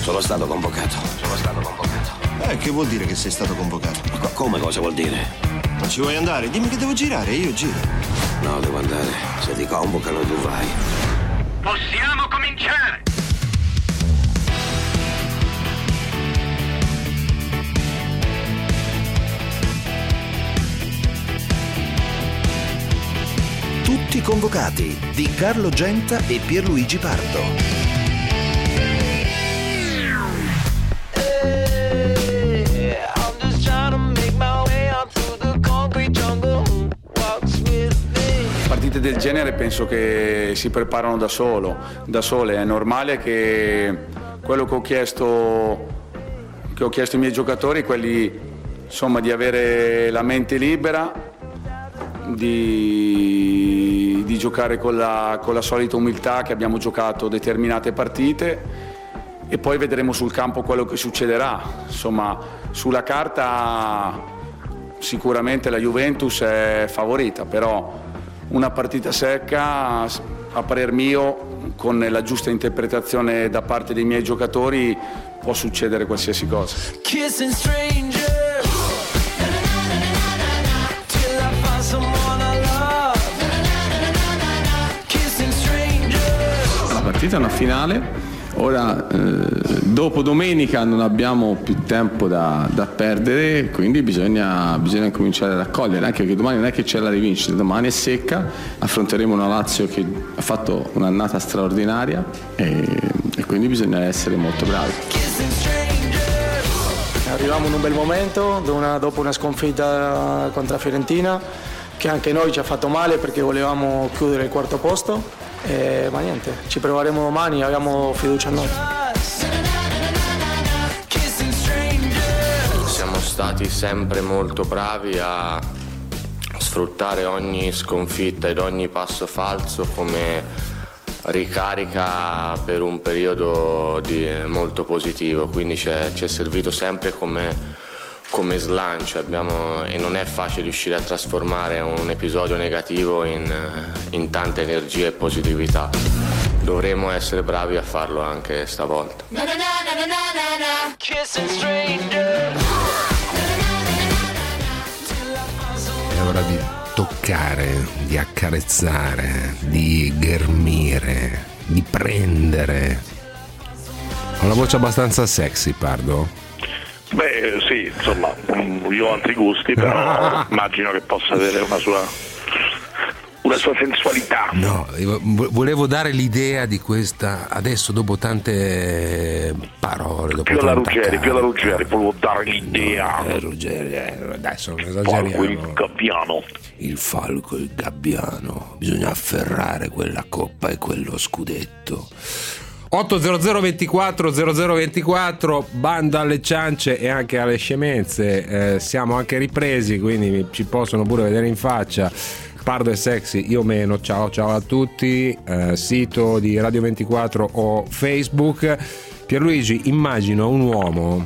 Sono stato convocato. Che vuol dire che sei stato convocato? Come cosa vuol dire? Ma ci vuoi andare? Dimmi che devo girare, io giro. No, devo andare. Se ti convocano tu vai. Possiamo cominciare! Tutti convocati di Carlo Genta e Pierluigi Pardo. Partite del genere penso che si preparano da sole. È normale che quello che ho chiesto ai miei giocatori è quelli, insomma, di avere la mente libera, di giocare con la solita umiltà che abbiamo giocato determinate partite, e poi vedremo sul campo quello che succederà. Insomma, sulla carta sicuramente la Juventus è favorita, però una partita secca, a parer mio, con la giusta interpretazione da parte dei miei giocatori, può succedere qualsiasi cosa. La partita è una finale. Ora, dopo domenica non abbiamo più tempo da perdere, quindi bisogna cominciare a raccogliere, anche perché domani non è che c'è la rivincita, domani è secca, affronteremo una Lazio che ha fatto un'annata straordinaria e quindi bisogna essere molto bravi. Arriviamo in un bel momento, dopo una sconfitta contro la Fiorentina, che anche noi ci ha fatto male perché volevamo chiudere il quarto posto. Ma niente, ci proveremo domani, abbiamo fiducia in noi. Siamo stati sempre molto bravi a sfruttare ogni sconfitta ed ogni passo falso come ricarica per un periodo molto positivo, quindi ci è servito sempre come slancio, e non è facile riuscire a trasformare un episodio negativo in tanta energia e positività. Dovremo essere bravi a farlo anche stavolta. È ora di toccare, di accarezzare, di ghermire, di prendere. Ho una voce abbastanza sexy, Pardo. Beh, sì, insomma, io ho altri gusti, però immagino che possa avere una sua sensualità. No, volevo dare l'idea di questa, adesso dopo tante parole, dopo più la Ruggeri, volevo dare l'idea. Ruggeri, adesso non esageriamo. Il falco e il gabbiano, bisogna afferrare quella coppa e quello scudetto. 80024 bando alle ciance e anche alle scemenze, siamo anche ripresi, quindi ci possono pure vedere in faccia. Pardo è sexy, io meno. Ciao a tutti, sito di Radio 24 o Facebook. Pierluigi, immagino un uomo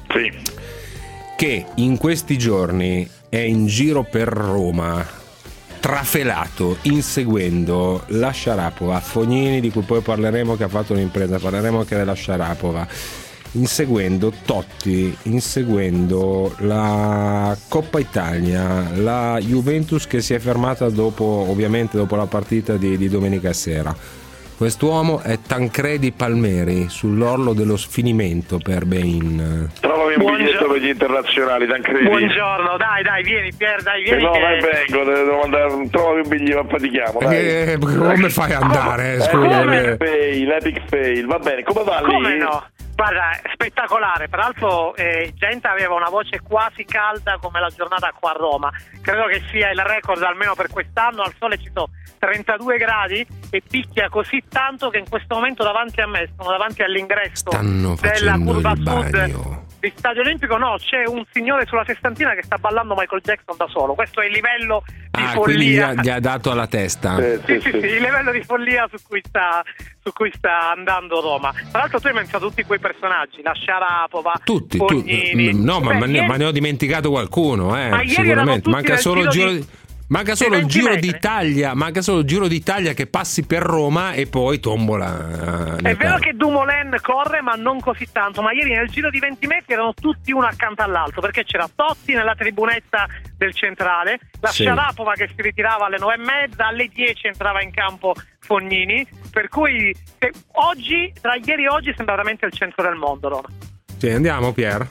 che in questi giorni è in giro per Roma, trafelato, inseguendo la Sharapova, Fognini, di cui poi parleremo, che ha fatto un'impresa, parleremo anche della Sharapova, inseguendo Totti, inseguendo la Coppa Italia, la Juventus che si è fermata dopo la partita di domenica sera. Quest'uomo è Tancredi Palmeri, sull'orlo dello sfinimento per Bein. Trovami un biglietto per gli internazionali, Tancredi. Buongiorno, dai, vieni Pier, vieni. No, dai, vengo, devo andare, trovami un biglietto, poi ti chiamo, dai. Come fai ad andare? L'epic fail, va bene, come va lì? Come no? Guarda, spettacolare, peraltro Genta aveva una voce quasi calda come la giornata qua a Roma, credo che sia il record almeno per quest'anno, al sole ci sono 32 gradi e picchia così tanto che in questo momento davanti a me, sono davanti all'ingresso della curva sud di Stadio Olimpico, c'è un signore sulla sessantina che sta ballando Michael Jackson da solo, questo è il livello di follia. Quindi gli ha dato alla testa. Sì, il livello di follia su cui sta andando Roma. Tra l'altro tu hai pensato tutti quei personaggi, la Sharapova, tutti. No, ma ne ho dimenticato qualcuno, ma sicuramente. Manca solo il giro Manca solo il Giro d'Italia, che passi per Roma e poi tombola. È vero che Dumoulin corre, ma non così tanto. Ma ieri nel giro di 20 metri erano tutti uno accanto all'altro, perché c'era Totti nella tribunetta del centrale, la Sharapova che si ritirava alle 9:30, alle 10 entrava in campo Fognini. Per cui oggi, tra ieri e oggi, sembra veramente il centro del mondo, Roma. Sì, andiamo, Pier.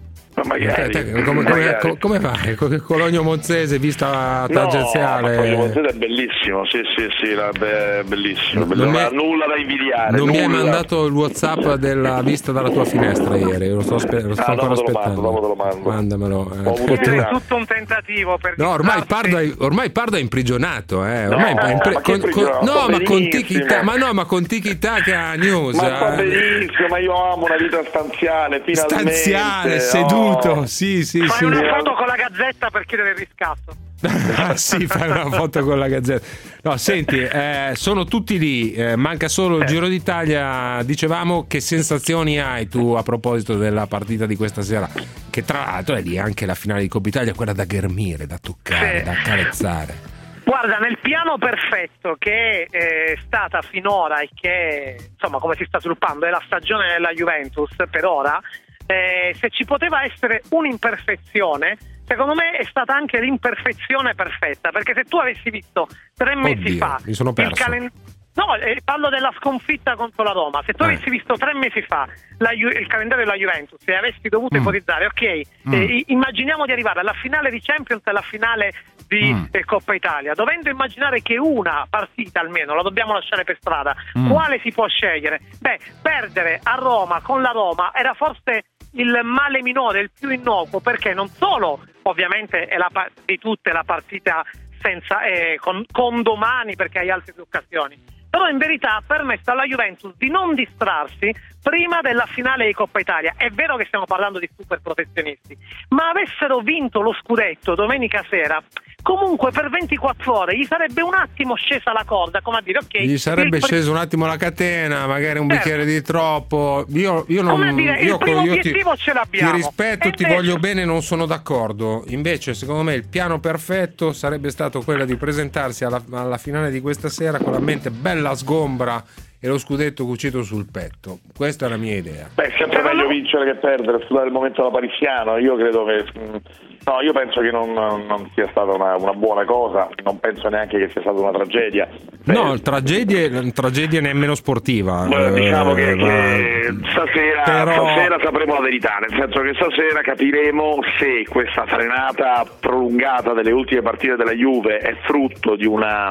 Come fai? Cologno Monzese vista tangenziale? Cologno Monzese è bellissimo, sì, è bellissimo. Nulla da invidiare. Non mi hai mandato il WhatsApp della vista dalla tua finestra ieri, lo sto ancora aspettando. Dopo te lo mando. Mandamelo. È tutto un tentativo per ormai Pardo è imprigionato, ormai con Tiki Taka News. Ma sta benissimo, ma io amo una vita stanziale, finalmente. Stanziale, seduto. Sì. Fai una foto con la Gazzetta per chiedere il riscatto. Sì, fai una foto con la Gazzetta. No, senti, sono tutti lì, manca solo il Giro d'Italia. Dicevamo, che sensazioni hai tu a proposito della partita di questa sera? Che tra l'altro è lì anche la finale di Coppa Italia, quella da ghermire, da toccare, da accarezzare. Guarda, nel piano perfetto che è stata finora e che, insomma, come si sta sviluppando, è la stagione della Juventus per ora. Se ci poteva essere un'imperfezione, secondo me è stata anche l'imperfezione perfetta, perché se tu avessi visto 3 mesi fa mi sono perso. Parlo della sconfitta contro la Roma. Se tu avessi visto 3 mesi fa il calendario della Juventus e avessi dovuto ipotizzare, immaginiamo di arrivare alla finale di Champions e alla finale di Coppa Italia, dovendo immaginare che una partita almeno la dobbiamo lasciare per strada, quale si può scegliere? Perdere a Roma con la Roma era forse il male minore, il più innocuo, perché non solo ovviamente è di tutte la partita senza con domani, perché hai altre 2 occasioni, però in verità ha permesso alla Juventus di non distrarsi prima della finale di Coppa Italia. È vero che stiamo parlando di super professionisti, ma avessero vinto lo scudetto domenica sera, comunque per 24 ore gli sarebbe un attimo scesa la corda, come a dire, ok, gli sarebbe sceso un attimo la catena, magari un bicchiere di troppo. Io obiettivo ce l'abbiamo. Ti rispetto, ti voglio bene, non sono d'accordo. Invece secondo me il piano perfetto sarebbe stato quello di presentarsi alla finale di questa sera con la mente bella sgombra e lo scudetto cucito sul petto. Questa è la mia idea. È sempre meglio vincere che perdere, studiare il momento alla parissiano. Io credo che io penso che non sia stata una buona cosa, non penso neanche che sia stata una tragedia. No, tragedia nemmeno sportiva. Diciamo che stasera sapremo la verità, nel senso che stasera capiremo se questa frenata prolungata delle ultime partite della Juve è frutto di una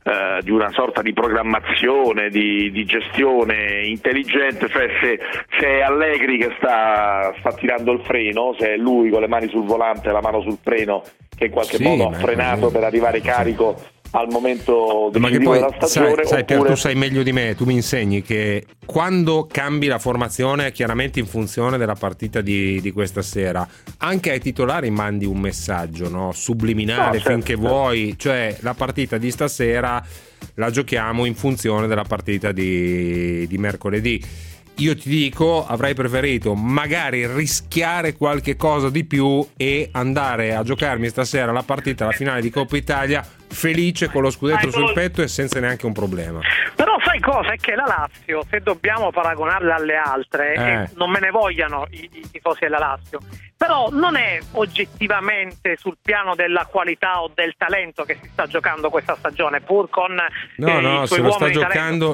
sorta di programmazione, di gestione intelligente, cioè se è Allegri che sta tirando il freno, se è lui con le mani sul volante e la mano sul freno che in qualche modo ha frenato per arrivare carico al momento decisivo della stagione. Sai, tu sai meglio di me, tu mi insegni che quando cambi la formazione è chiaramente in funzione della partita di questa sera. Anche ai titolari mandi un messaggio, no? Subliminale, finché vuoi, cioè la partita di stasera la giochiamo in funzione della partita di mercoledì. Io ti dico, avrei preferito magari rischiare qualche cosa di più e andare a giocarmi stasera la partita, la finale di Coppa Italia, felice con lo scudetto sul petto e senza neanche un problema. Però sai cosa? È che la Lazio, se dobbiamo paragonarla alle altre, e non me ne vogliano i tifosi della Lazio, però non è oggettivamente sul piano della qualità o del talento che si sta giocando questa stagione, pur con se la sta giocando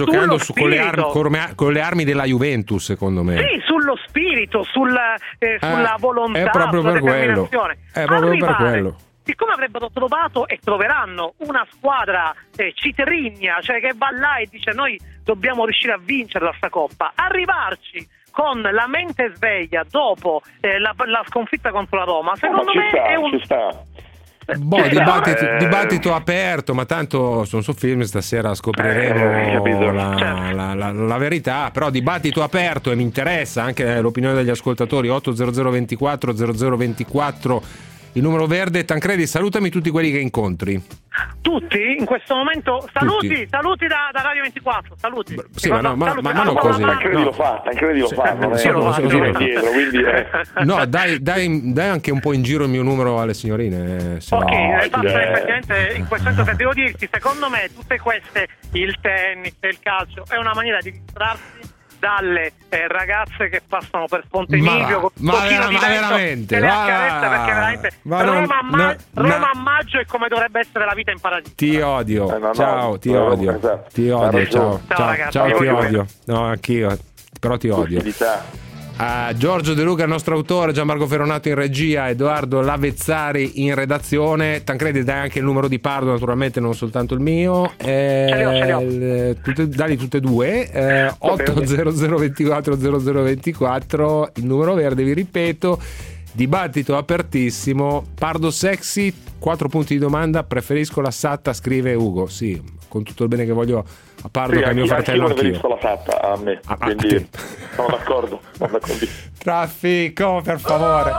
con le armi della Juventus, secondo me. Sì, sullo spirito, sulla volontà, è proprio sulla per determinazione. È proprio per quello. Siccome avrebbero trovato e troveranno una squadra citrigna, cioè che va là e dice noi dobbiamo riuscire a vincere sta Coppa, arrivarci con la mente sveglia dopo la sconfitta contro la Roma, secondo me ci sta. Dibattito aperto, ma tanto sono su film, stasera scopriremo la verità, però dibattito aperto, e mi interessa anche l'opinione degli ascoltatori. 80024 0024 il numero verde. Tancredi, salutami tutti quelli che incontri. Tutti in questo momento saluti da Radio 24, saluti. Sì, ma non così. Tancredi lo fa, non è indietro, quindi no, dai anche un po' in giro il mio numero alle signorine. Effettivamente in questo senso devo dirti, secondo me tutte queste, il tennis e il calcio, è una maniera di distrarsi dalle ragazze che passano per Ponte Milvio veramente che le accarezza, perché veramente Roma a maggio è come dovrebbe essere la vita in paradiso. Ti odio, ti odio, ciao ragazzi, ciao, ti odio, no, anch'io, però ti odio. Giorgio De Luca, il nostro autore, Gianmarco Ferronato in regia, Edoardo Lavezzari in redazione. Tancredi, dai anche il numero di Pardo, naturalmente, non soltanto il mio. Ce li ho. Dali tutte e due. 800 24 0024, il numero verde, vi ripeto. Dibattito apertissimo. Pardo sexy, 4 punti di domanda. Preferisco la Satta, scrive Ugo. Sì, con tutto il bene che voglio a Pardo, che a mio fratello, anch'io preferisco la Satta a me, quindi sono d'accordo. Traffico, per favore.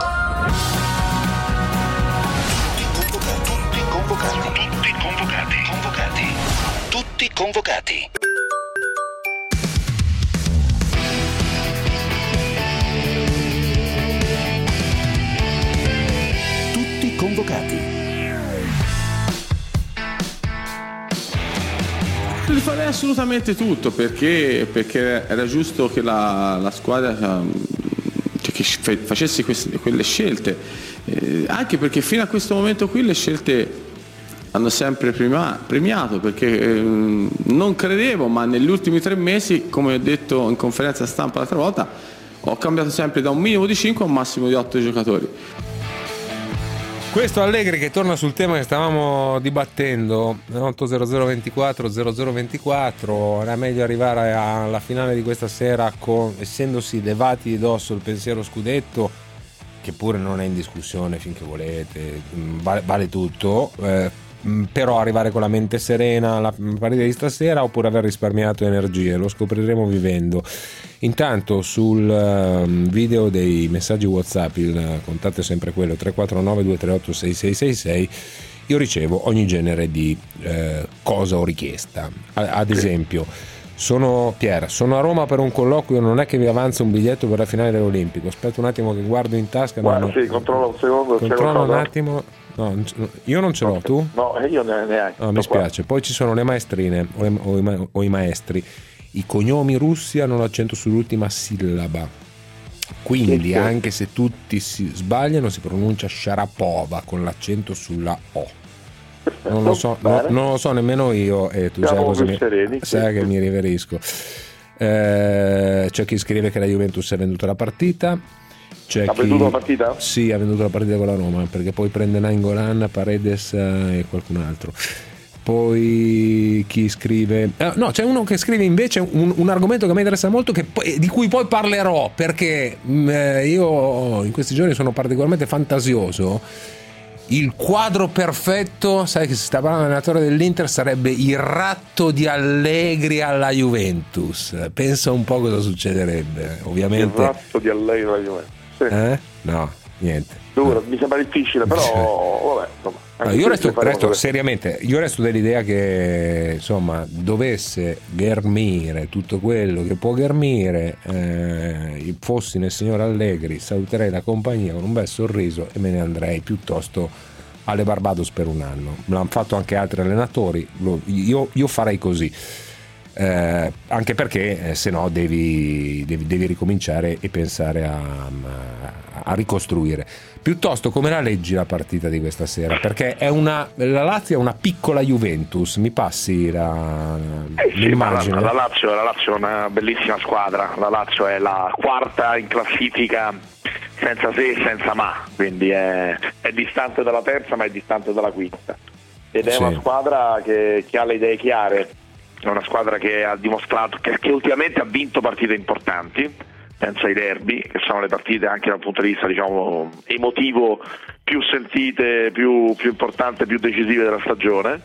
Tutti convocati. Li farei assolutamente tutto, perché era giusto che la squadra che facesse quelle scelte, anche perché fino a questo momento qui le scelte hanno sempre premiato, perché non credevo, ma negli ultimi 3 mesi, come ho detto in conferenza stampa l'altra volta, ho cambiato sempre da un minimo di 5 a un massimo di 8 giocatori. Questo Allegri che torna sul tema che stavamo dibattendo, 80024 0024, era meglio arrivare alla finale di questa sera essendosi levati di dosso il pensiero scudetto, che pure non è in discussione finché volete, vale tutto, però arrivare con la mente serena alla partita di stasera, oppure aver risparmiato energie, lo scopriremo vivendo. Intanto sul video dei messaggi WhatsApp, il contatto è sempre quello 349 238 6666, io ricevo ogni genere di cosa o richiesta. Ad esempio, sono a Roma per un colloquio, non è che vi avanza un biglietto per la finale dell'Olimpico, aspetta un attimo che guardo in tasca. Sì, controllo un secondo. Controllo un attimo. No, io non ce l'ho, tu? No, io neanche. No, mi spiace. Poi ci sono le maestrine o i maestri. I cognomi russi hanno l'accento sull'ultima sillaba, quindi anche se tutti si sbagliano si pronuncia Sharapova con l'accento sulla O. Non lo so nemmeno io, e tu sai che mi riverisco. C'è chi scrive che la Juventus ha venduto la partita. Venduto la partita? Sì, ha venduto la partita con la Roma, perché poi prende Nainggolan, Paredes e qualcun altro. Poi chi scrive c'è uno che scrive invece un argomento che mi interessa molto, di cui poi parlerò, perché io in questi giorni sono particolarmente fantasioso. Il quadro perfetto, sai che si sta parlando dell'allenatore dell'Inter, sarebbe il ratto di Allegri alla Juventus. Pensa un po' cosa succederebbe, ovviamente. Il ratto di Allegri alla Juventus, sì. No, niente. Mi sembra difficile, però vabbè, insomma. Io resto dell'idea che insomma dovesse ghermire tutto quello che può ghermire, fossi nel signor Allegri, saluterei la compagnia con un bel sorriso e me ne andrei piuttosto alle Barbados per un anno. L'hanno fatto anche altri allenatori, io farei così, anche perché se no devi ricominciare e pensare a ricostruire. Piuttosto, come la leggi la partita di questa sera? Perché la Lazio è una piccola Juventus, mi passi l'immagine? La Lazio è una bellissima squadra, la Lazio è la quarta in classifica senza se e senza ma, quindi è distante dalla terza ma è distante dalla quinta, ed è una squadra che ha le idee chiare, è una squadra che ha dimostrato che ultimamente ha vinto partite importanti. Penso ai derby, che sono le partite anche dal punto di vista, diciamo, emotivo più sentite, più importanti, più decisive della stagione,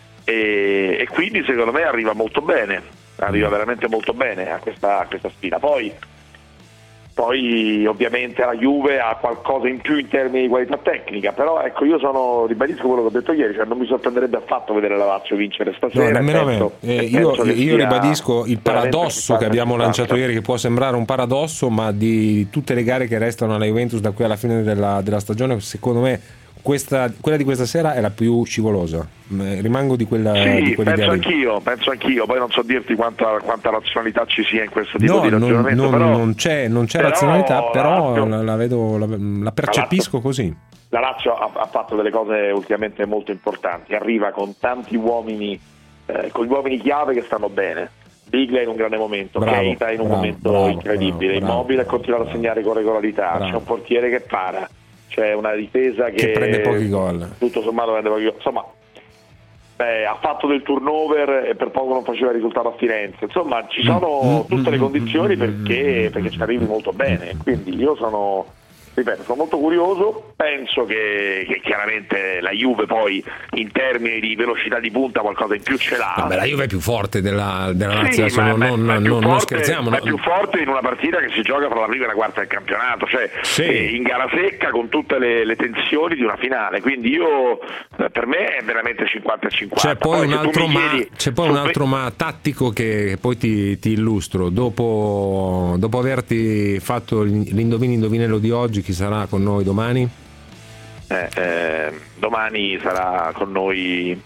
e quindi secondo me arriva molto bene, arriva veramente molto bene a questa sfida. Poi Poi ovviamente la Juve ha qualcosa in più in termini di qualità tecnica, però ecco, io ribadisco quello che ho detto ieri, cioè non mi sorprenderebbe affatto vedere la Lazio vincere stasera. No, nemmeno me. Io ribadisco il paradosso che abbiamo lanciato ieri, che può sembrare un paradosso, ma di tutte le gare che restano alla Juventus da qui alla fine della stagione, secondo me quella di questa sera è la più scivolosa. Rimango di quella. Sì, penso anch'io. Poi non so dirti quanta razionalità ci sia in questo tipo di ragionamento. Non c'è razionalità, però la percepisco così. La Lazio ha fatto delle cose ultimamente molto importanti. Arriva con tanti uomini, con gli uomini chiave che stanno bene. Biglia in un grande momento, Keita in un momento incredibile, Immobile ha continuato a segnare con regolarità. C'è un portiere che para. C'è una difesa che prende pochi gol. Tutto sommato prende pochi gol. Insomma, ha fatto del turnover e per poco non faceva il risultato a Firenze. Insomma, ci sono tutte le condizioni perché ci arrivi molto bene. Quindi io sono molto curioso. Penso che chiaramente la Juve poi in termini di velocità di punta qualcosa in più ce l'ha. Vabbè, la Juve è più forte della Lazio, non scherziamo. È più forte in una partita che si gioca fra la prima e la quarta del campionato, cioè in gara secca con tutte le tensioni di una finale. Quindi io, per me è veramente 50-50. C'è poi un altro ma tattico che poi ti illustro. Dopo averti fatto l'indovinello di oggi, chi sarà con noi domani? Domani sarà con noi.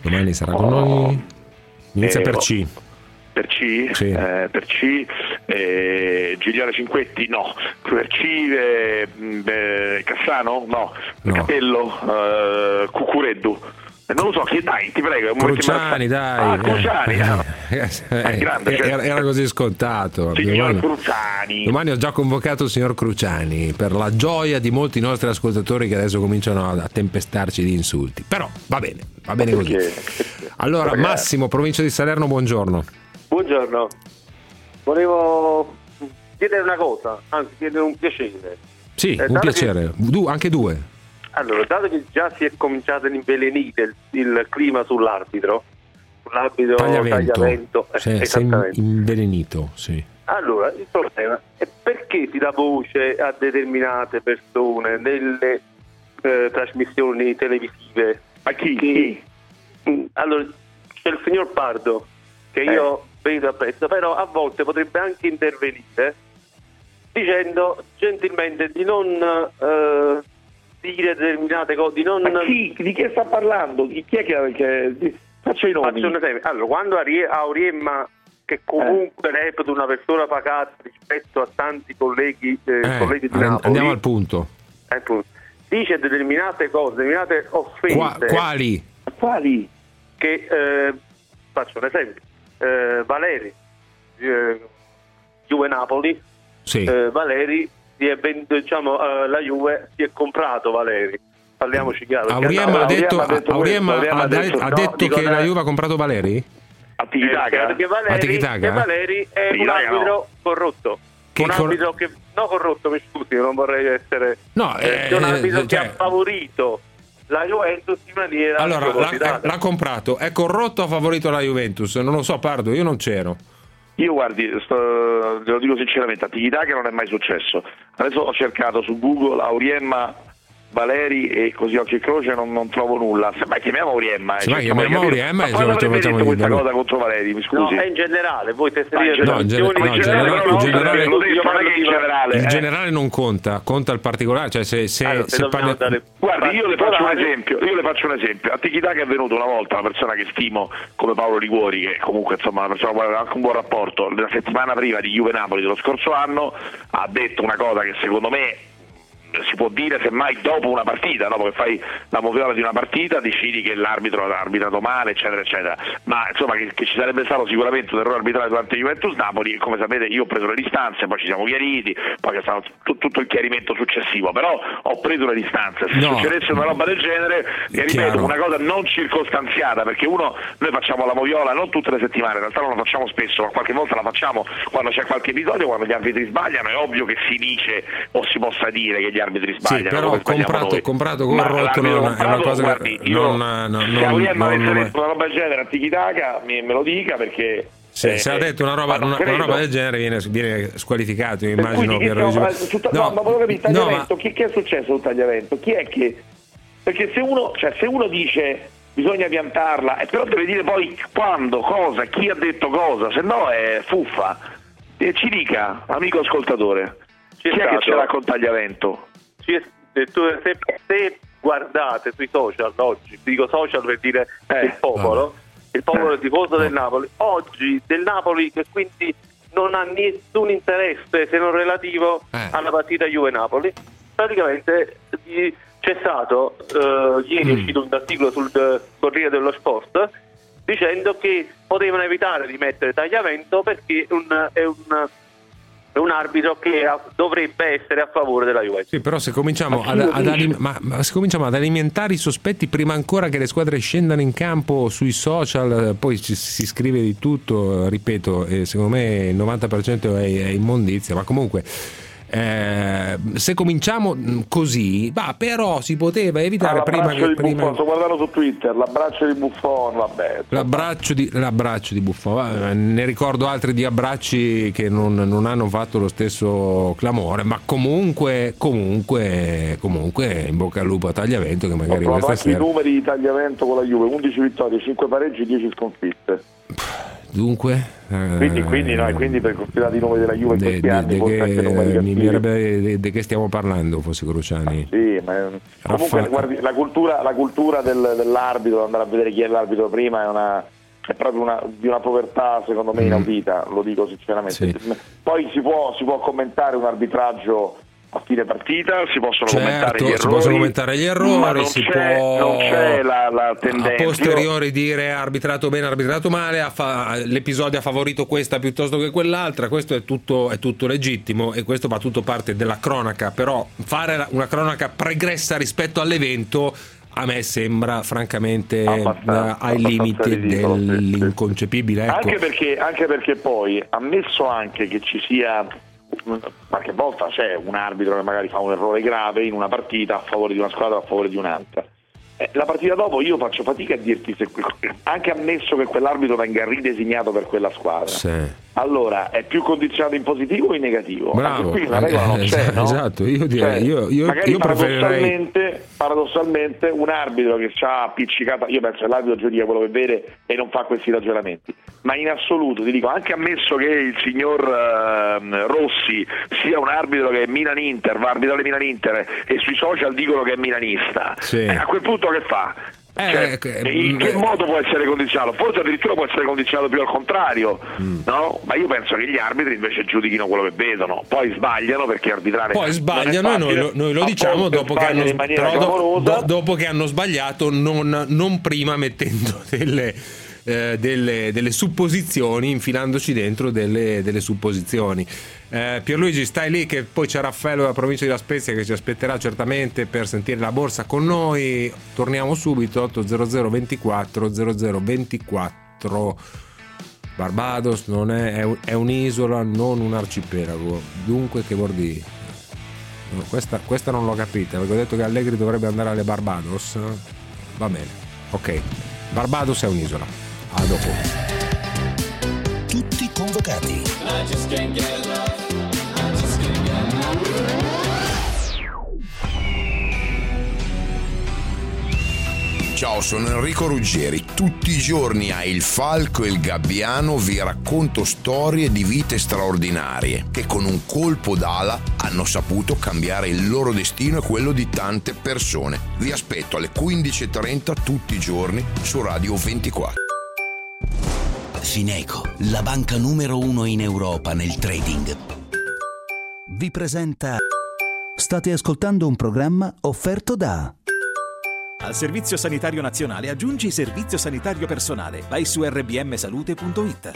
Inizia per C. Per C? Sì. Per C, Giuliano Cinquetti no. Per C, Cassano no. Capello, Cucureddu. Non lo so, dai, ti prego. Cruciani, dai. Cruciani. Grande, era così scontato. Signor Cruciani. Domani ho già convocato il signor Cruciani per la gioia di molti nostri ascoltatori che adesso cominciano a tempestarci di insulti. Però va bene così. Allora, Massimo, provincia di Salerno, buongiorno. Buongiorno. Volevo chiedere una cosa, anzi chiedere un piacere. Sì, un piacere. Anche due. Allora, dato che già si è cominciato ad invelenire il clima sull'arbitro Tagliavento, sei invelenito, sì. Allora, il problema è perché si dà voce a determinate persone nelle trasmissioni televisive. A chi? Allora, c'è il signor Pardo, che io vedo a pezzo, però a volte potrebbe anche intervenire dicendo gentilmente di non dire determinate cose, di non. Ma di che sta parlando? Chi è che faccio i nomi? Faccio un esempio. Allora, quando Auriemma, che comunque reputa una persona pacata rispetto a tanti colleghi di Napoli, andiamo al punto. Dice determinate cose, determinate offese. Quali? Che faccio un esempio. Valeri, Juve Napoli. Sì. Valeri la Juve si è comprato Valeri. Parliamoci chiaro. Auriemma ha detto che la Juve ha comprato Valeri? A Valeri è un arbitro corrotto. Arbitro che corrotto, mi scusi, non vorrei essere. No, è un arbitro che ha favorito la Juventus in maniera. Allora, l'ha comprato, è corrotto o ha favorito la Juventus? Non lo so, Pardo, io non c'ero. Io guardi, te lo dico sinceramente, a Tiki-Taka non è mai successo. Adesso ho cercato su Google Auriemma, Valeri e così occhio e croce non trovo nulla. Semmai chiamiamo Auriemma. Chiamiamo Auriemma e facciamo questa cosa contro Valeri, mi scusi. No, è in generale, voi il generale non conta il particolare, cioè se Guardi, io le faccio un esempio. A Tiki-Taka è venuto una volta una persona che stimo come Paolo Liguori, che comunque insomma una persona con anche un buon rapporto. La settimana prima di Juve Napoli dello scorso anno ha detto una cosa che secondo me si può dire semmai dopo una partita, dopo che fai la moviola di una partita decidi che l'arbitro ha arbitrato male, eccetera eccetera, ma insomma che ci sarebbe stato sicuramente un errore arbitrale durante Juventus Napoli. Come sapete io ho preso le distanze, poi ci siamo chiariti, poi c'è stato tutto il chiarimento successivo, però ho preso le distanze. Se succedesse una roba del genere, ripeto, una cosa non circostanziata, perché noi facciamo la moviola non tutte le settimane, in realtà non la facciamo spesso, ma qualche volta la facciamo quando c'è qualche episodio, quando gli arbitri sbagliano. È ovvio che si dice o si possa dire che gli arbitri sbagliano. Sì, però comprato con rotto è una cosa che se Auriemma avesse detto una roba del genere a Tiki-Taka me lo dica, perché se ha detto una roba del genere viene squalificato, immagino. Ma volevo capire il tagliamento, che è successo sul tagliamento? Chi è che... Perché se uno dice bisogna piantarla, però deve dire poi quando, cosa, chi ha detto cosa, se no è fuffa. Ci dica, amico ascoltatore, chi è che ce l'ha con tagliamento? Se guardate sui social oggi, dico social per dire il popolo tifoso del Napoli, oggi del Napoli, che quindi non ha nessun interesse se non relativo alla partita Juve-Napoli, praticamente c'è stato ieri è uscito un articolo sul Corriere dello Sport dicendo che potevano evitare di mettere tagliamento perché è un arbitro che dovrebbe essere a favore della Juventus. Sì, però se cominciamo ad alimentare i sospetti prima ancora che le squadre scendano in campo sui social, poi si scrive di tutto, ripeto, e secondo me il 90% è immondizia, ma comunque se cominciamo così, però si poteva evitare prima che Buffon, sto guardando su Twitter l'abbraccio di Buffon, vabbè. L'abbraccio di Buffon, ne ricordo altri di abbracci che non hanno fatto lo stesso clamore, ma comunque in bocca al lupo a Tagliavento, che magari questa sera. I numeri di Tagliavento con la Juve: 11 vittorie, 5 pareggi, 10 sconfitte. Dunque quindi per considerare i numeri della Juve in questi anni mi direbbe di che stiamo parlando, fosse Cruciani. Sì, ma comunque guardi, la cultura dell'arbitro, andare a vedere chi è l'arbitro prima è proprio di una povertà secondo me inaudita, lo dico sinceramente. Sì. Poi si può commentare un arbitraggio a fine partita, si possono commentare gli errori, ma non c'è la tendenza a posteriori dire arbitrato bene, arbitrato male, l'episodio ha favorito questa piuttosto che quell'altra. Questo è tutto legittimo e questo va tutto parte della cronaca, però fare una cronaca pregressa rispetto all'evento a me sembra francamente ai limiti dell'inconcepibile, ecco. Anche perché poi, ammesso anche che ci sia qualche volta c'è un arbitro che magari fa un errore grave in una partita a favore di una squadra o a favore di un'altra, la partita dopo io faccio fatica a dirti se anche ammesso che quell'arbitro venga ridesignato per quella squadra, allora è più condizionato in positivo o in negativo? Bravo, qui la regola non c'è, no? Esatto, io direi, magari io preferirei paradossalmente un arbitro che ci ha appiccicato, io penso che l'arbitro giudica quello che vede e non fa questi ragionamenti, ma in assoluto ti dico, anche ammesso che il signor Rossi sia un arbitro che è Milan-Inter, va a arbitrare Milan-Inter e sui social dicono che è milanista, a quel punto che fa? In che modo può essere condizionato? Forse addirittura può essere condizionato più al contrario, no? Ma io penso che gli arbitri invece giudichino quello che vedono, poi sbagliano perché arbitrare poi sbagliano e noi lo diciamo dopo che hanno sbagliato, non prima mettendo delle supposizioni, infilandoci dentro delle supposizioni. Pierluigi, stai lì che poi c'è Raffaello della provincia di La Spezia che ci aspetterà certamente per sentire la borsa con noi. Torniamo subito. 800 24 0024. Barbados non è un'isola, non un arcipelago, dunque che vuol dire? No, questa non l'ho capita, perché ho detto che Allegri dovrebbe andare alle Barbados. Va bene, ok, Barbados è un'isola. A dopo. Tutti convocati. Ciao, sono Enrico Ruggeri. Tutti i giorni a Il Falco e il Gabbiano vi racconto storie di vite straordinarie che con un colpo d'ala hanno saputo cambiare il loro destino e quello di tante persone. Vi aspetto alle 15:30 tutti i giorni su Radio 24. Fineco, la banca numero 1 in Europa nel trading, vi presenta. State ascoltando un programma offerto da. Al Servizio Sanitario Nazionale aggiungi Servizio Sanitario Personale. Vai su rbmsalute.it.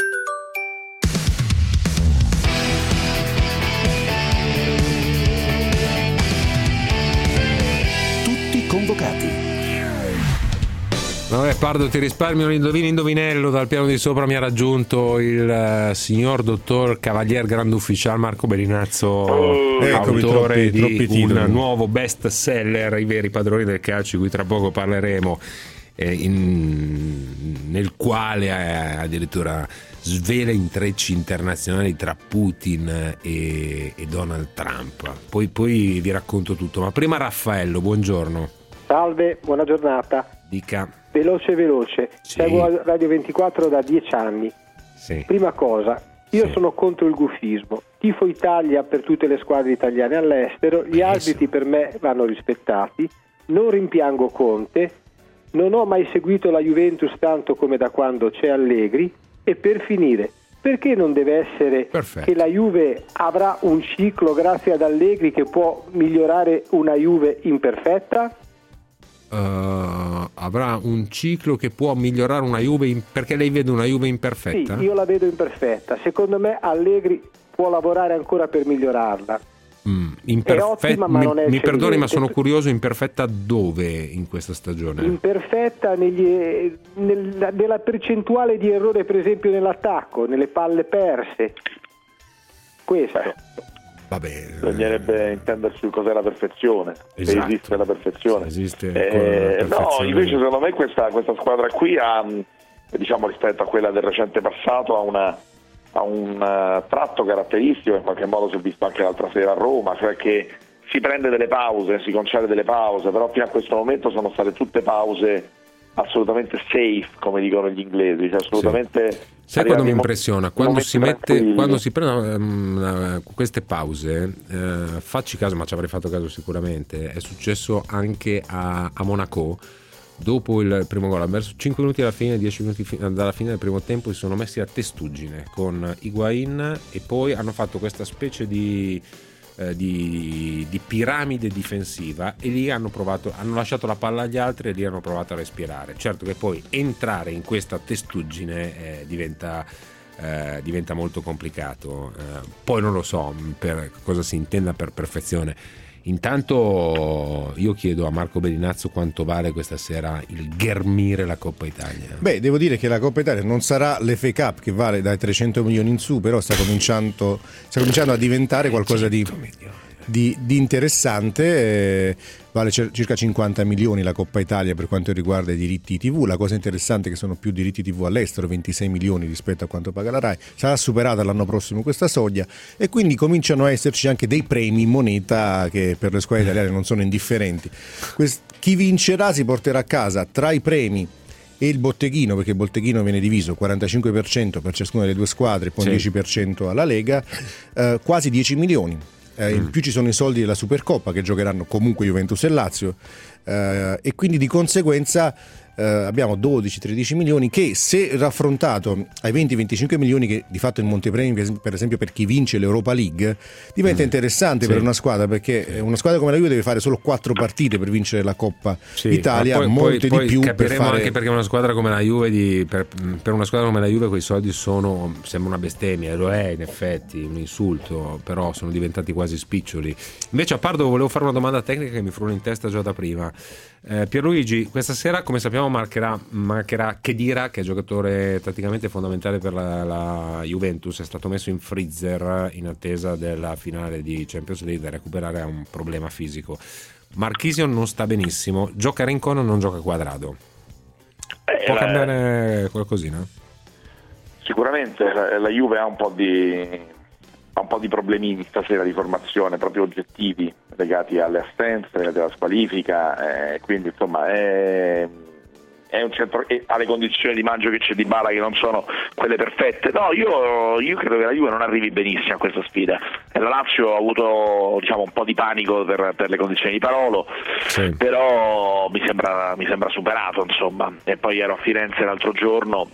Tutti convocati. Vabbè, Pardo, ti risparmio l'indovinello. Dal piano di sopra mi ha raggiunto il signor dottor Cavalier Grandufficial Marco Bellinazzo, autore di un nuovo best seller, I veri padroni del calcio, di cui tra poco parleremo. nel quale addirittura svela intrecci internazionali tra Putin e Donald Trump. Poi vi racconto tutto, ma prima Raffaello, buongiorno. Salve, buona giornata. Dica. Veloce. Sì. Seguo Radio 24 da 10 anni. Sì. Prima cosa, io sono contro il gufismo. Tifo Italia per tutte le squadre italiane all'estero, gli arbitri per me vanno rispettati, non rimpiango Conte, non ho mai seguito la Juventus tanto come da quando c'è Allegri, e per finire, perché non deve essere che la Juve avrà un ciclo grazie ad Allegri che può migliorare una Juve imperfetta? Avrà un ciclo che può migliorare una Juve perché lei vede una Juve imperfetta? Sì, io la vedo imperfetta. Secondo me Allegri può lavorare ancora per migliorarla. È ottima, ma non è mi perdoni, ma sono curioso, imperfetta dove in questa stagione? Imperfetta nella percentuale di errore, per esempio nell'attacco, nelle palle perse. Questo. Vabbè, bisognerebbe intendersi su cos'è la perfezione. Esatto. Se esiste la perfezione. Esiste no, invece secondo me questa squadra qui ha, diciamo, rispetto a quella del recente passato, ha un tratto caratteristico, in qualche modo si è visto anche l'altra sera a Roma, cioè che si prende delle pause, si concede delle pause, però fino a questo momento sono state tutte pause assolutamente safe, come dicono gli inglesi, cioè assolutamente. Sì. Sai quando mi impressiona? Quando si prendono queste pause, facci caso, ma ci avrei fatto caso sicuramente, è successo anche a Monaco. Dopo il primo gol, ha messo 5 minuti alla fine, 10 minuti dalla fine del primo tempo, si sono messi a testuggine con Higuain e poi hanno fatto questa specie di piramide difensiva e lì hanno lasciato la palla agli altri e lì hanno provato a respirare. Certo che poi entrare in questa testuggine diventa molto complicato. Poi non lo so per cosa si intenda per perfezione. Intanto io chiedo a Marco Bellinazzo quanto vale questa sera il ghermire la Coppa Italia. Beh, devo dire che la Coppa Italia non sarà l'FA Cup che vale dai 300 milioni in su, però sta cominciando a diventare qualcosa di interessante. Vale circa 50 milioni la Coppa Italia per quanto riguarda i diritti TV. La cosa interessante è che sono più diritti TV all'estero, 26 milioni rispetto a quanto paga la Rai. Sarà superata l'anno prossimo questa soglia e quindi cominciano a esserci anche dei premi in moneta che per le squadre italiane non sono indifferenti. Chi vincerà si porterà a casa tra i premi e il botteghino, perché il botteghino viene diviso 45% per ciascuna delle due squadre, poi 10% alla Lega, quasi 10 milioni. In più ci sono i soldi della Supercoppa che giocheranno comunque Juventus e Lazio, e quindi di conseguenza abbiamo 12-13 milioni che, se raffrontato ai 20-25 milioni che di fatto il montepremi per esempio per chi vince l'Europa League diventa interessante per una squadra, perché una squadra come la Juve deve fare solo 4 partite per vincere la Coppa Italia, molte di più capiremo per fare... anche perché una squadra come la Juve per una squadra come la Juve quei soldi sembra una bestemmia, lo è in effetti un insulto, però sono diventati quasi spiccioli. Invece a Pardo volevo fare una domanda tecnica che mi frulla in testa già da prima. Pierluigi, questa sera come sappiamo mancherà Khedira, che è giocatore praticamente fondamentale per la Juventus, è stato messo in freezer in attesa della finale di Champions League da recuperare, a un problema fisico. Marchisio non sta benissimo, gioca Rincon, non gioca Quadrado. Può cambiare qualcosina? Sicuramente la Juve ha un po' di problemini stasera di formazione proprio oggettivi legati alle assenze, legati alla squalifica, quindi insomma è un centro, e alle condizioni di Mandzukic che c'è Dybala che non sono quelle perfette. No, io credo che la Juve non arrivi benissimo a questa sfida. La Lazio ha avuto, diciamo, un po' di panico per le condizioni di Parolo, però mi sembra superato, insomma. E poi ero a Firenze l'altro giorno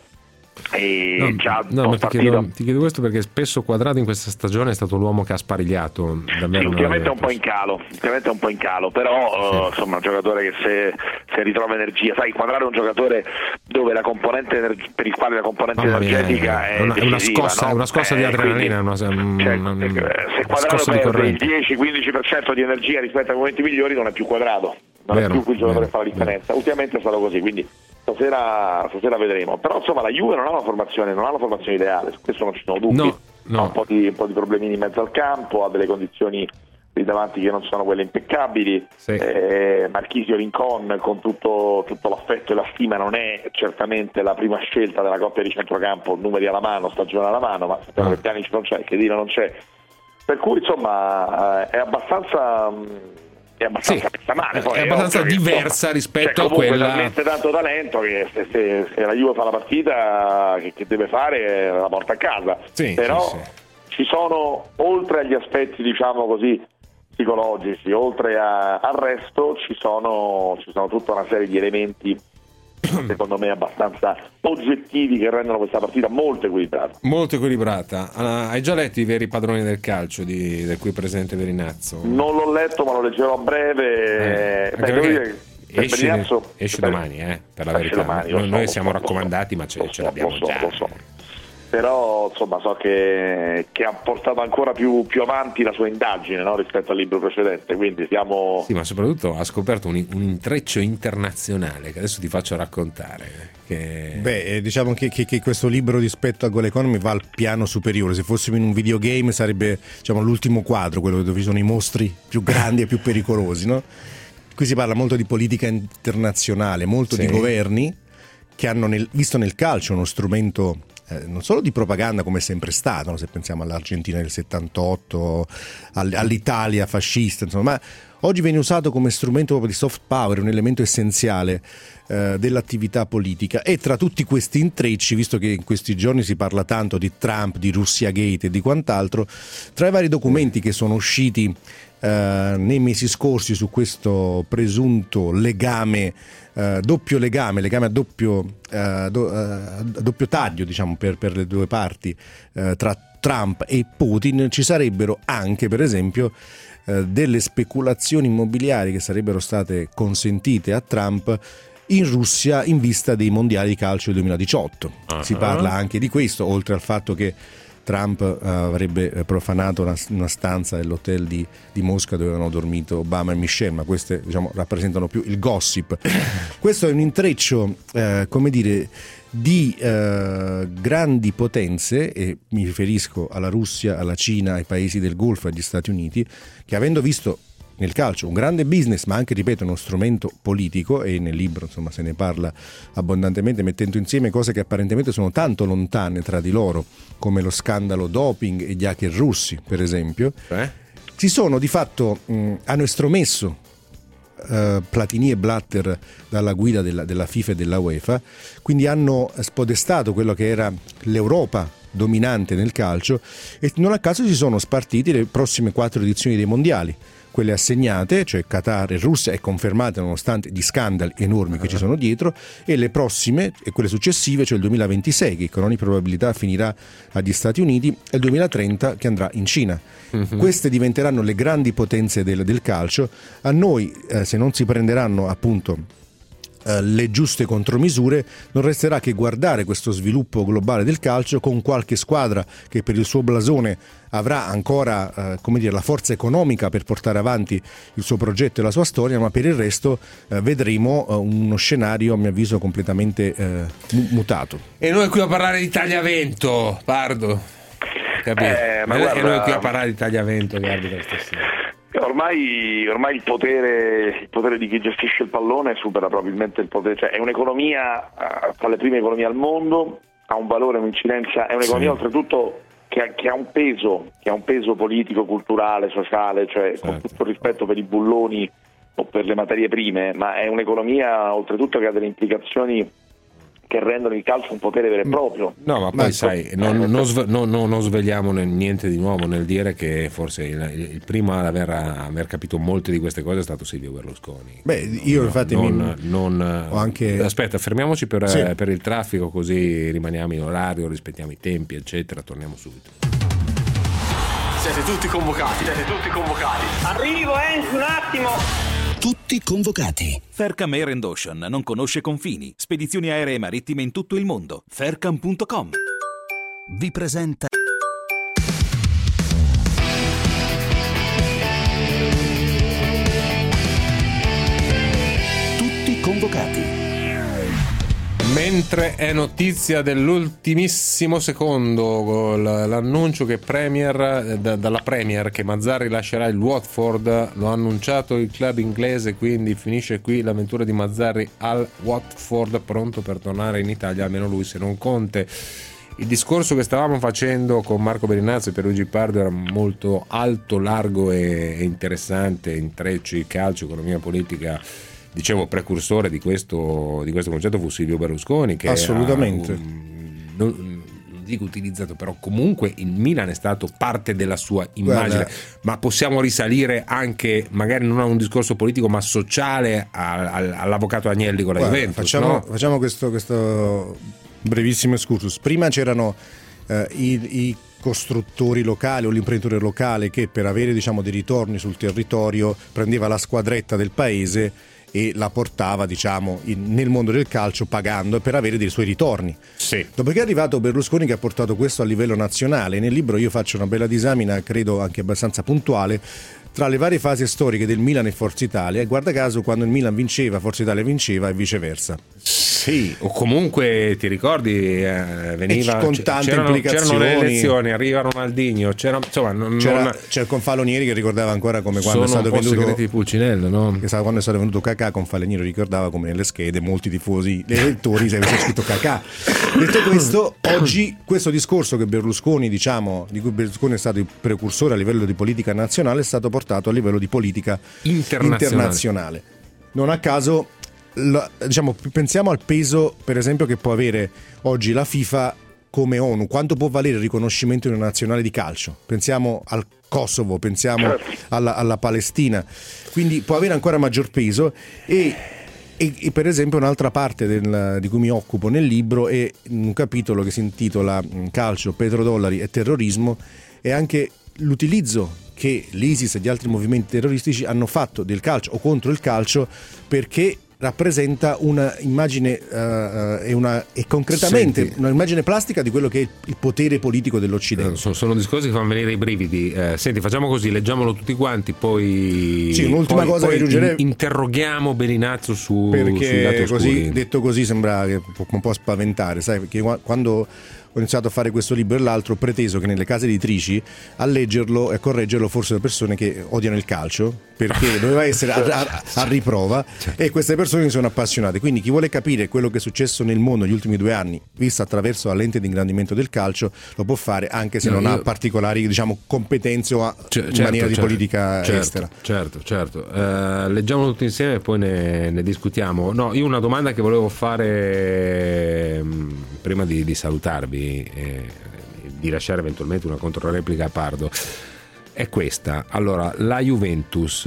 e ma ti chiedo questo perché spesso Quadrado in questa stagione è stato l'uomo che ha sparigliato davvero. Ultimamente è un po' in calo, però insomma un giocatore che se ritrova energia, sai, Quadrado è un giocatore dove la componente per il quale la componente energetica è una scossa di adrenalina, se Quadrado perde il 10-15% di energia rispetto ai momenti migliori non è più Quadrado, non è più quel giocatore che fa la differenza. Ultimamente è stato così, quindi stasera vedremo. Però insomma la Juve non ha una formazione ideale, su questo non ci sono dubbi. Ha un po' di problemini in mezzo al campo, ha delle condizioni lì davanti che non sono quelle impeccabili. Sì. Marchisio Rincon, con tutto l'affetto e la stima, non è certamente la prima scelta della coppia di centrocampo, numeri alla mano, stagione alla mano, ma sappiamo che Pjanic non c'è, che Dino non c'è, per cui insomma è abbastanza messa male, poi, è abbastanza diversa rispetto a quella. Talmente tanto talento che se la Juve fa la partita che deve fare la porta a casa. Però ci sono, oltre agli aspetti diciamo così psicologici, oltre al resto ci sono tutta una serie di elementi secondo me abbastanza oggettivi che rendono questa partita molto equilibrata. Hai già letto I veri padroni del calcio del qui presente Verinazzo? Non l'ho letto, ma lo leggerò a breve. Esce domani, per la verità. Domani, noi siamo raccomandati, ma ce l'abbiamo già. Lo so. Però insomma so che ha portato ancora più avanti la sua indagine, no? Rispetto al libro precedente, quindi siamo... Sì, ma soprattutto ha scoperto un intreccio internazionale che adesso ti faccio raccontare. Diciamo che questo libro rispetto a Goal Economy va al piano superiore. Se fossimo in un videogame sarebbe, diciamo, l'ultimo quadro, quello dove ci sono i mostri più grandi e più pericolosi, no? Qui si parla molto di politica internazionale, molto di governi che hanno visto nel calcio uno strumento non solo di propaganda come è sempre stato, no? Se pensiamo all'Argentina del 78, all'Italia fascista, insomma, ma oggi viene usato come strumento proprio di soft power, un elemento essenziale dell'attività politica. E tra tutti questi intrecci, visto che in questi giorni si parla tanto di Trump, di Russia Gate e di quant'altro, tra i vari documenti che sono usciti nei mesi scorsi su questo presunto legame, doppio legame a doppio taglio, diciamo, per le due parti, tra Trump e Putin, ci sarebbero anche, per esempio, delle speculazioni immobiliari che sarebbero state consentite a Trump in Russia in vista dei mondiali di calcio del 2018. Si parla anche di questo, oltre al fatto che Trump avrebbe profanato una stanza dell'hotel di Mosca dove avevano dormito Obama e Michelle, ma queste, diciamo, rappresentano più il gossip. Questo è un intreccio, come dire, di grandi potenze, e mi riferisco alla Russia, alla Cina, ai paesi del Golfo e agli Stati Uniti, che avendo visto nel calcio un grande business, ma anche, ripeto, uno strumento politico, e nel libro insomma se ne parla abbondantemente, mettendo insieme cose che apparentemente sono tanto lontane tra di loro, come lo scandalo doping e gli hacker russi, per esempio, si sono di fatto hanno estromesso Platini e Blatter dalla guida della FIFA e della UEFA, quindi hanno spodestato quello che era l'Europa dominante nel calcio, e non a caso si sono spartiti le prossime 4 edizioni dei mondiali, quelle assegnate, cioè Qatar e Russia, e confermate nonostante gli scandali enormi che ci sono dietro, e le prossime e quelle successive, cioè il 2026 che con ogni probabilità finirà agli Stati Uniti, e il 2030 che andrà in Cina. Queste diventeranno le grandi potenze del calcio. A noi, se non si prenderanno appunto le giuste contromisure, non resterà che guardare questo sviluppo globale del calcio, con qualche squadra che per il suo blasone avrà ancora la forza economica per portare avanti il suo progetto e la sua storia, ma per il resto vedremo uno scenario, a mio avviso, completamente mutato. E noi qui a parlare di Tagliavento, Pardo, capito? Ma guarda, e noi qui a parlare di Tagliavento, guarda, stasera. Ormai il potere di chi gestisce il pallone supera probabilmente il potere, cioè è un'economia tra le prime economie al mondo, ha un valore, un'incidenza, è un'economia oltretutto che ha un peso politico, culturale, sociale, cioè con tutto il rispetto per i bulloni o per le materie prime, ma è un'economia oltretutto che ha delle implicazioni che rendono il calcio un potere vero e proprio. No, ma poi sai, non svegliamo niente di nuovo nel dire che forse il primo ad aver capito molte di queste cose è stato Silvio Berlusconi. Io infatti ho anche... Aspetta, fermiamoci per il traffico, così rimaniamo in orario, rispettiamo i tempi, eccetera, torniamo subito. Siete tutti convocati. Arrivo, un attimo. Tutti convocati. Faircam Air and Ocean non conosce confini. Spedizioni aeree marittime in tutto il mondo. Faircam.com. Vi presenta Tutti convocati. Mentre è notizia dell'ultimissimo secondo l'annuncio che dalla Premier che Mazzarri lascerà il Watford, lo ha annunciato il club inglese, quindi finisce qui l'avventura di Mazzarri al Watford, pronto per tornare in Italia, almeno lui, se non Conte. Il discorso che stavamo facendo con Marco Berinazzo e Pierluigi Pardo era molto alto, largo e interessante, intrecci, calcio, economia politica. Dicevo, precursore di questo concetto fu Silvio Berlusconi, che assolutamente non dico utilizzato, però comunque il Milan è stato parte della sua immagine. Ma possiamo risalire anche, magari non a un discorso politico ma sociale, all'avvocato Agnelli con la Juventus. Facciamo questo brevissimo excursus. Prima c'erano i costruttori locali o l'imprenditore locale che, per avere dei ritorni sul territorio, prendeva la squadretta del paese e la portava nel mondo del calcio pagando per avere dei suoi ritorni. Sì. Dopodiché è arrivato Berlusconi che ha portato questo a livello nazionale. Nel libro io faccio una bella disamina, credo anche abbastanza puntuale, tra le varie fasi storiche del Milan e Forza Italia, e guarda caso quando il Milan vinceva Forza Italia vinceva e viceversa. Sì, o comunque ti ricordi veniva con tante implicazioni. C'erano le elezioni, arriva Ronaldinho, c'era il Confalonieri che ricordava ancora come quando è stato venduto segreti di Pulcinella, no? Quando è stato venduto Kakà, Confalonieri ricordava come nelle schede molti tifosi, gli elettori, si aveva scritto Kakà. Detto questo, oggi questo discorso che Berlusconi, di cui Berlusconi è stato il precursore a livello di politica nazionale, è stato portato a livello di politica internazionale. Non a caso pensiamo al peso, per esempio, che può avere oggi la FIFA come ONU, quanto può valere il riconoscimento di una nazionale di calcio. Pensiamo al Kosovo, pensiamo alla Palestina, quindi può avere ancora maggior peso. E per esempio un'altra parte di cui mi occupo nel libro è un capitolo che si intitola Calcio, petrodollari e terrorismo, e anche l'utilizzo che l'ISIS e gli altri movimenti terroristici hanno fatto del calcio o contro il calcio, perché rappresenta una immagine e concretamente un'immagine plastica di quello che è il potere politico dell'Occidente. Sono discorsi che fanno venire i brividi. Senti, facciamo così, leggiamolo tutti quanti, poi un'ultima cosa che aggiungerei, interroghiamo Berinazzo perché detto così sembra che può un po' spaventare, sai, perché quando ho iniziato a fare questo libro e l'altro, ho preteso che nelle case editrici a leggerlo e a correggerlo fossero persone che odiano il calcio, perché doveva essere a riprova, e queste persone mi sono appassionate. Quindi chi vuole capire quello che è successo nel mondo negli ultimi 2 anni, visto attraverso la lente di ingrandimento del calcio, lo può fare anche se non ha particolari competenze o in maniera di politica estera. Certo. Leggiamolo tutti insieme e poi ne discutiamo. No, io una domanda che volevo fare prima di salutarvi e di lasciare eventualmente una controreplica a Pardo è questa. Allora, la Juventus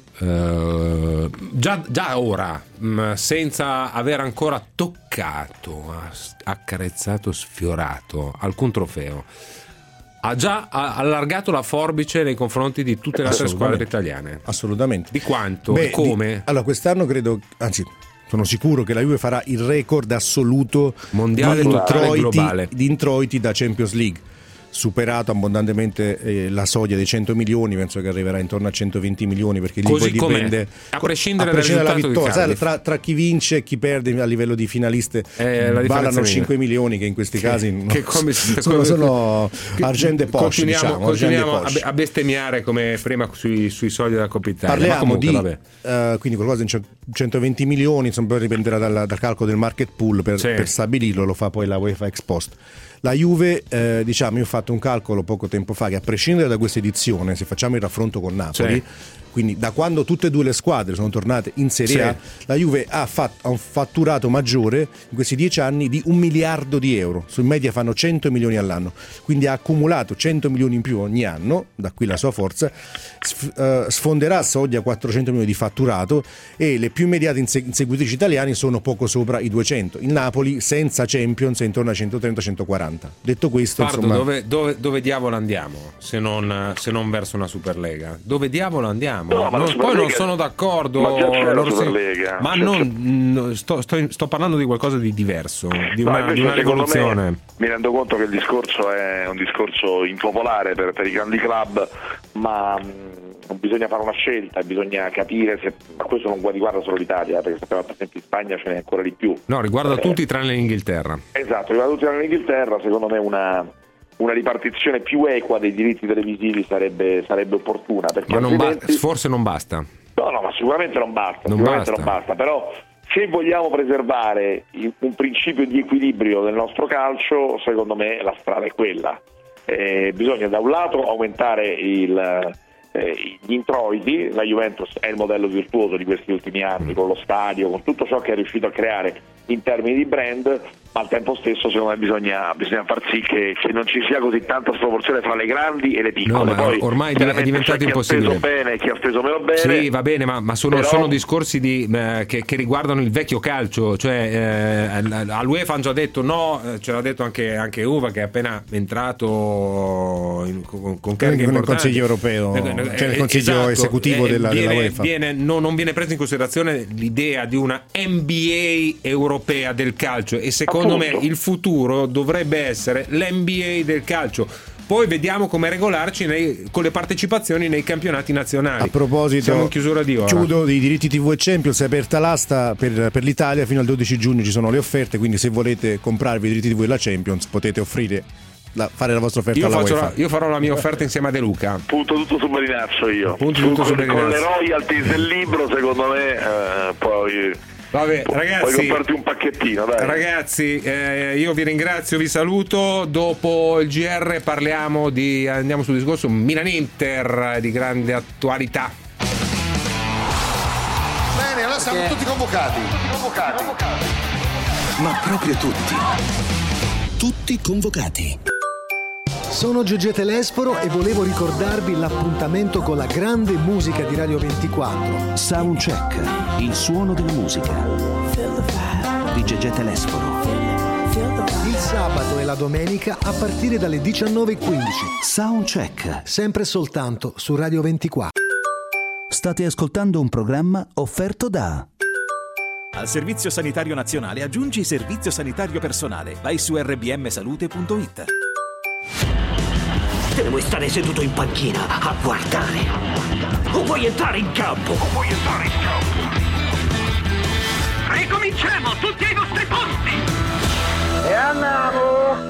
già ora, senza aver ancora toccato, accarezzato, sfiorato alcun trofeo, ha già allargato la forbice nei confronti di tutte le altre squadre italiane. Assolutamente. Di quanto e come? Allora, quest'anno credo, anzi sono sicuro che la Juve farà il record assoluto mondiale, di introiti da Champions League, superato abbondantemente la soglia dei 100 milioni, penso che arriverà intorno a 120 milioni, perché lì poi dipende a prescindere dalla vittoria, tra chi vince e chi perde a livello di finaliste, valano 5 milioni, che in questi casi sono argento e Porsche. Continuiamo a bestemmiare come prima sui soldi della Coppa Italia. Parliamo quindi qualcosa in 120 milioni, insomma, poi dipenderà dal calcolo del market pool per stabilirlo, lo fa poi la UEFA ex post. La Juve, io ho fatto un calcolo poco tempo fa che, a prescindere da questa edizione, se facciamo il raffronto con Napoli, quindi da quando tutte e due le squadre sono tornate in Serie A, la Juve ha un fatturato maggiore in questi 10 anni di 1 miliardo di euro, su media fanno 100 milioni all'anno, quindi ha accumulato 100 milioni in più ogni anno, da qui la sua forza, sfonderà soglia 400 milioni di fatturato, e le più immediate inseguitrici italiane sono poco sopra i 200. Il Napoli senza Champions è intorno a 130-140. Detto questo, Pardo, dove diavolo andiamo se non verso una Superlega? Dove diavolo andiamo? Poi non sono d'accordo, sto parlando di qualcosa di diverso, di una rivoluzione. Mi rendo conto che il discorso è un discorso impopolare per i grandi club, ma bisogna fare una scelta, bisogna capire se, ma questo non riguarda solo l'Italia, perché sappiamo per esempio in Spagna ce n'è ancora di più. No, riguarda tutti tranne l'Inghilterra. Esatto, riguarda tutti tranne l'Inghilterra. Secondo me una ripartizione più equa dei diritti televisivi sarebbe opportuna, perché ma altrimenti... forse non basta. No, ma sicuramente non basta, non basta, però se vogliamo preservare un principio di equilibrio del nostro calcio, secondo me la strada è quella. Bisogna da un lato aumentare gli introiti. La Juventus è il modello virtuoso di questi ultimi anni, con lo stadio, con tutto ciò che è riuscito a creare in termini di brand, ma al tempo stesso secondo me bisogna far sì che non ci sia così tanta sproporzione fra le grandi e le piccole. No, ma poi ormai è diventato impossibile. Chi ha speso bene e chi ha speso meno bene. Sì, va bene, ma sono discorsi che riguardano il vecchio calcio, cioè all'UEFA hanno già detto no, ce l'ha detto anche Uva, che è appena entrato con cariche importanti nel Consiglio europeo, cioè nel Consiglio esecutivo della UEFA. Non viene presa in considerazione l'idea di una NBA europea del calcio, e secondo me il futuro dovrebbe essere l'NBA del calcio. Poi vediamo come regolarci con le partecipazioni nei campionati nazionali. A proposito, siamo in chiusura di ora. Chiudo di diritti TV e Champions, è aperta l'asta per l'Italia fino al 12 giugno, ci sono le offerte, quindi se volete comprarvi i diritti TV e la Champions potete fare la vostra offerta alla UEFA. Io farò la mia offerta insieme a De Luca. Punto tutto su Marinazzo io. Tutto su con le royalties del libro, secondo me poi vabbè, ragazzi, puoi comprarti un pacchettino, dai. Ragazzi, io vi ringrazio, vi saluto. Dopo il GR andiamo sul discorso Milan-Inter di grande attualità. Bene, allora siamo tutti convocati. Ma proprio tutti convocati. Sono Giugiè Telesforo e volevo ricordarvi l'appuntamento con la grande musica di Radio 24. Soundcheck, il suono della musica di Giugiè Telesforo. Il sabato e la domenica a partire dalle 19:15. Soundcheck, sempre soltanto su Radio 24. State ascoltando un programma offerto da... Al Servizio Sanitario Nazionale aggiungi Servizio Sanitario Personale. Vai su rbmsalute.it. Te ne vuoi stare seduto in panchina a guardare? O vuoi entrare in campo? Ricominciamo, tutti ai vostri posti! E andiamo!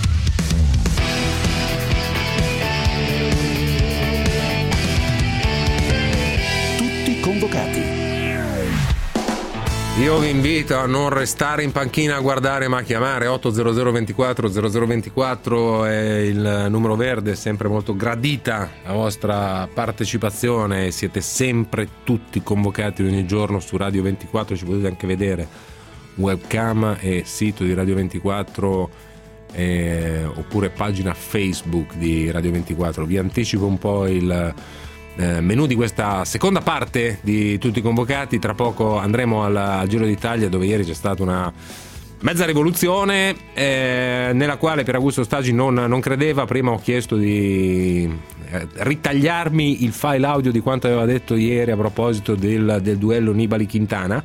Tutti convocati. Io vi invito a non restare in panchina a guardare, ma a chiamare 800 24 0024 è il numero verde, sempre molto gradita la vostra partecipazione. Siete sempre tutti convocati ogni giorno su Radio 24, ci potete anche vedere webcam e sito di Radio 24 oppure pagina Facebook di Radio 24. Vi anticipo un po' il menù di questa seconda parte di Tutti Convocati. Tra poco andremo al Giro d'Italia, dove ieri c'è stata una mezza rivoluzione nella quale Pier Augusto Stagi non credeva. Prima ho chiesto di ritagliarmi il file audio di quanto aveva detto ieri a proposito del duello Nibali-Quintana,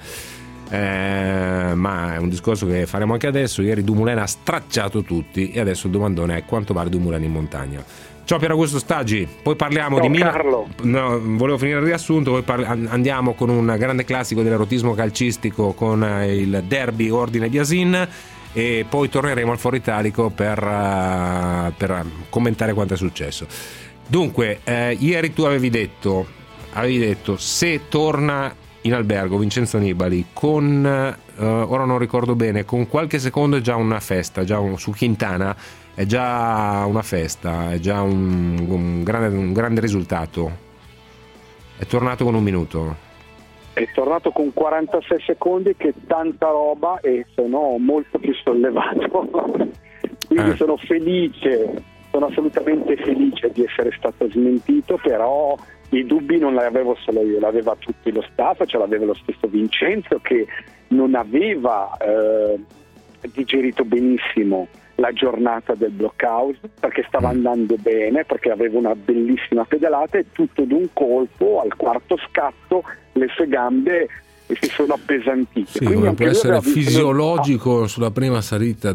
ma è un discorso che faremo anche adesso. Ieri Dumoulin ha stracciato tutti e adesso il domandone è quanto vale Dumoulin in montagna. Ciao Pier Augusto Stagi, poi parliamo di Milan. No, volevo finire il riassunto, poi andiamo con un grande classico dell'erotismo calcistico con il derby Ordine Biasin e poi torneremo al Foro Italico per commentare quanto è successo. Dunque, ieri tu avevi detto se torna in albergo Vincenzo Nibali con ora non ricordo bene, con qualche secondo è già una festa, su Quintana è già una festa, è già un grande risultato. È tornato con un minuto. È tornato con 46 secondi, che è tanta roba, e sono molto più sollevato. Quindi sono assolutamente felice di essere stato smentito, però i dubbi non li avevo solo io, l'aveva tutto lo staff, ce l'aveva lo stesso Vincenzo, che non aveva digerito benissimo la giornata del blockhouse, perché stava andando bene, perché aveva una bellissima pedalata, e tutto d'un colpo al quarto scatto le sue gambe e si sono appesantite. Sì, come può essere fisiologico sulla prima salita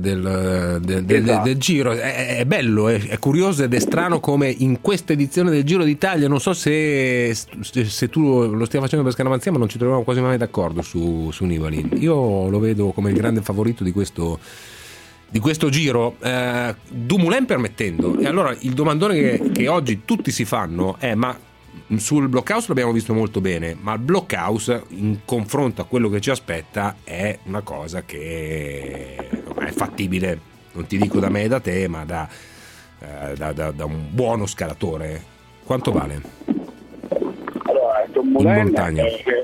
del Giro. È bello, è curioso ed è strano come in questa edizione del Giro d'Italia, non so se tu lo stia facendo per scaramanzia, ma non ci troviamo quasi mai d'accordo su Nibali. Io lo vedo come il grande favorito di questo Giro, Dumoulin permettendo. E allora il domandone che oggi tutti si fanno è: ma sul blockhouse l'abbiamo visto molto bene, ma il blockhouse in confronto a quello che ci aspetta è una cosa che è fattibile, non ti dico da me e da te, ma da un buono scalatore. Quanto vale? Allora, Dumoulin in montagna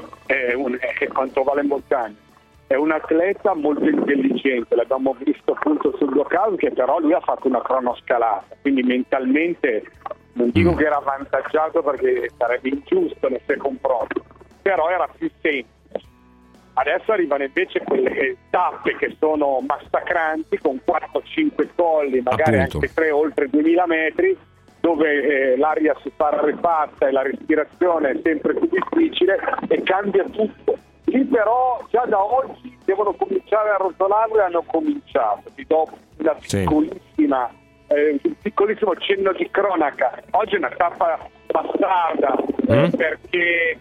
è quanto vale in montagna. È un atleta molto intelligente, l'abbiamo visto appunto sul blockhouse, che però lui ha fatto una cronoscalata, quindi mentalmente non dico che era avvantaggiato perché sarebbe ingiusto nel suo confronto, però era più semplice. Adesso arrivano invece quelle tappe che sono massacranti, con 4-5 colli, magari appunto anche 3 oltre 2000 metri, dove l'aria si fa rarefatta e la respirazione è sempre più difficile e cambia tutto. Lì però già da oggi devono cominciare a rotolare, hanno cominciato. Ti do una piccolissima un piccolissimo cenno di cronaca. Oggi è una tappa bastarda perché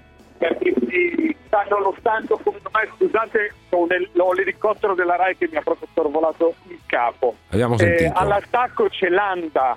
si stanno lottando, secondo me, scusate, ho l'elicottero della Rai che mi ha proprio sorvolato il capo. Abbiamo sentito. All'attacco c'è Landa,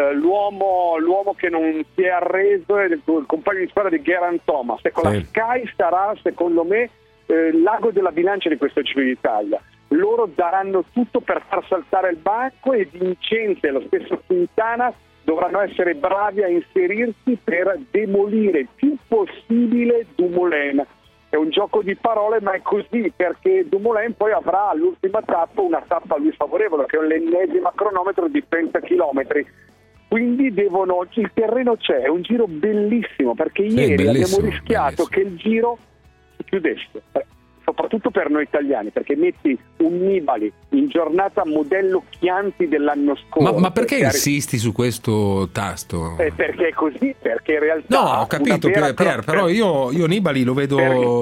l'uomo che non si è arreso, è il compagno di squadra di Geraint Thomas, e con la Sky sarà, secondo me, l'ago della bilancia di questo Giro d'Italia. Loro daranno tutto per far saltare il banco, e Vincenzo e lo stesso Quintana dovranno essere bravi a inserirsi per demolire il più possibile Dumoulin. È un gioco di parole, ma è così, perché Dumoulin poi avrà all'ultima tappa una tappa a lui favorevole, che è l'ennesima cronometro di 30 chilometri. Quindi il terreno c'è, è un giro bellissimo, perché ieri abbiamo rischiato che il giro si chiudesse, soprattutto per noi italiani, perché metti un Nibali in giornata modello Chianti dell'anno scorso. Ma perché insisti su questo tasto? Perché è così, perché in realtà... No, ho capito, Pier, però io Nibali lo vedo,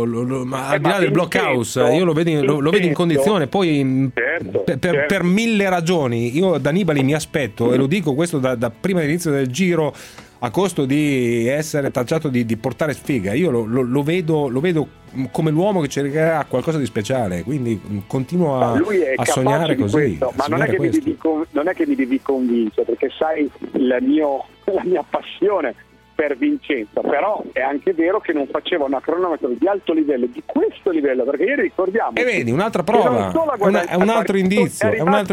al di là del blockhouse, io lo vedo in condizione, poi per mille ragioni, io da Nibali mi aspetto, e lo dico questo da prima dell'inizio del Giro, a costo di essere tacciato di portare sfiga. Io lo vedo come l'uomo che cercherà qualcosa di speciale, quindi continuo a sognare così. Ma non è che mi devi convincere, perché sai la mia passione per Vincenzo, però è anche vero che non faceva una cronometro di alto livello, di questo livello, perché ieri ricordiamo, e vedi, un'altra prova, è un altro indizio.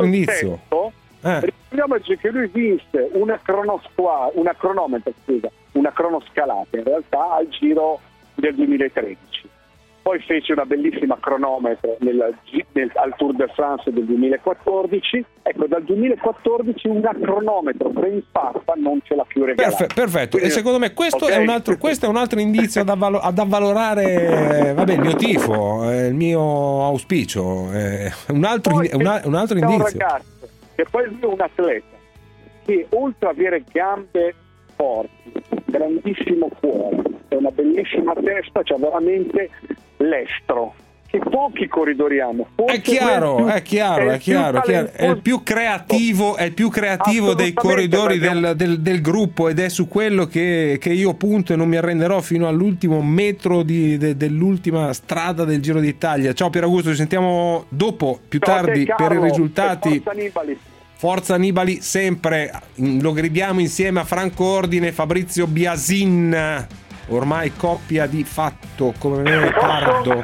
Ricordiamoci che lui vinse una cronoscalata in realtà al Giro del 2013, poi fece una bellissima cronometro al Tour de France del 2014. Ecco, dal 2014 una cronometro ben fatta non ce l'ha più regalata. Perfetto. Quindi, e secondo me questo è un altro indizio ad avvalorare il mio tifo, il mio auspicio, un altro indizio. Un ragazzo che poi lui è un atleta che, oltre ad avere gambe forti, grandissimo cuore e una bellissima testa, c'ha veramente l'estro che pochi corridori hanno. Forse è chiaro. È il più creativo dei corridori del gruppo, ed è su quello che io punto e non mi arrenderò fino all'ultimo metro dell'ultima strada del Giro d'Italia. Ciao Pier Augusto, ci sentiamo più tardi per i risultati. Forza Nibali sempre, lo gridiamo insieme a Franco Ordine e Fabrizio Biasin, ormai coppia di fatto come me Pardo.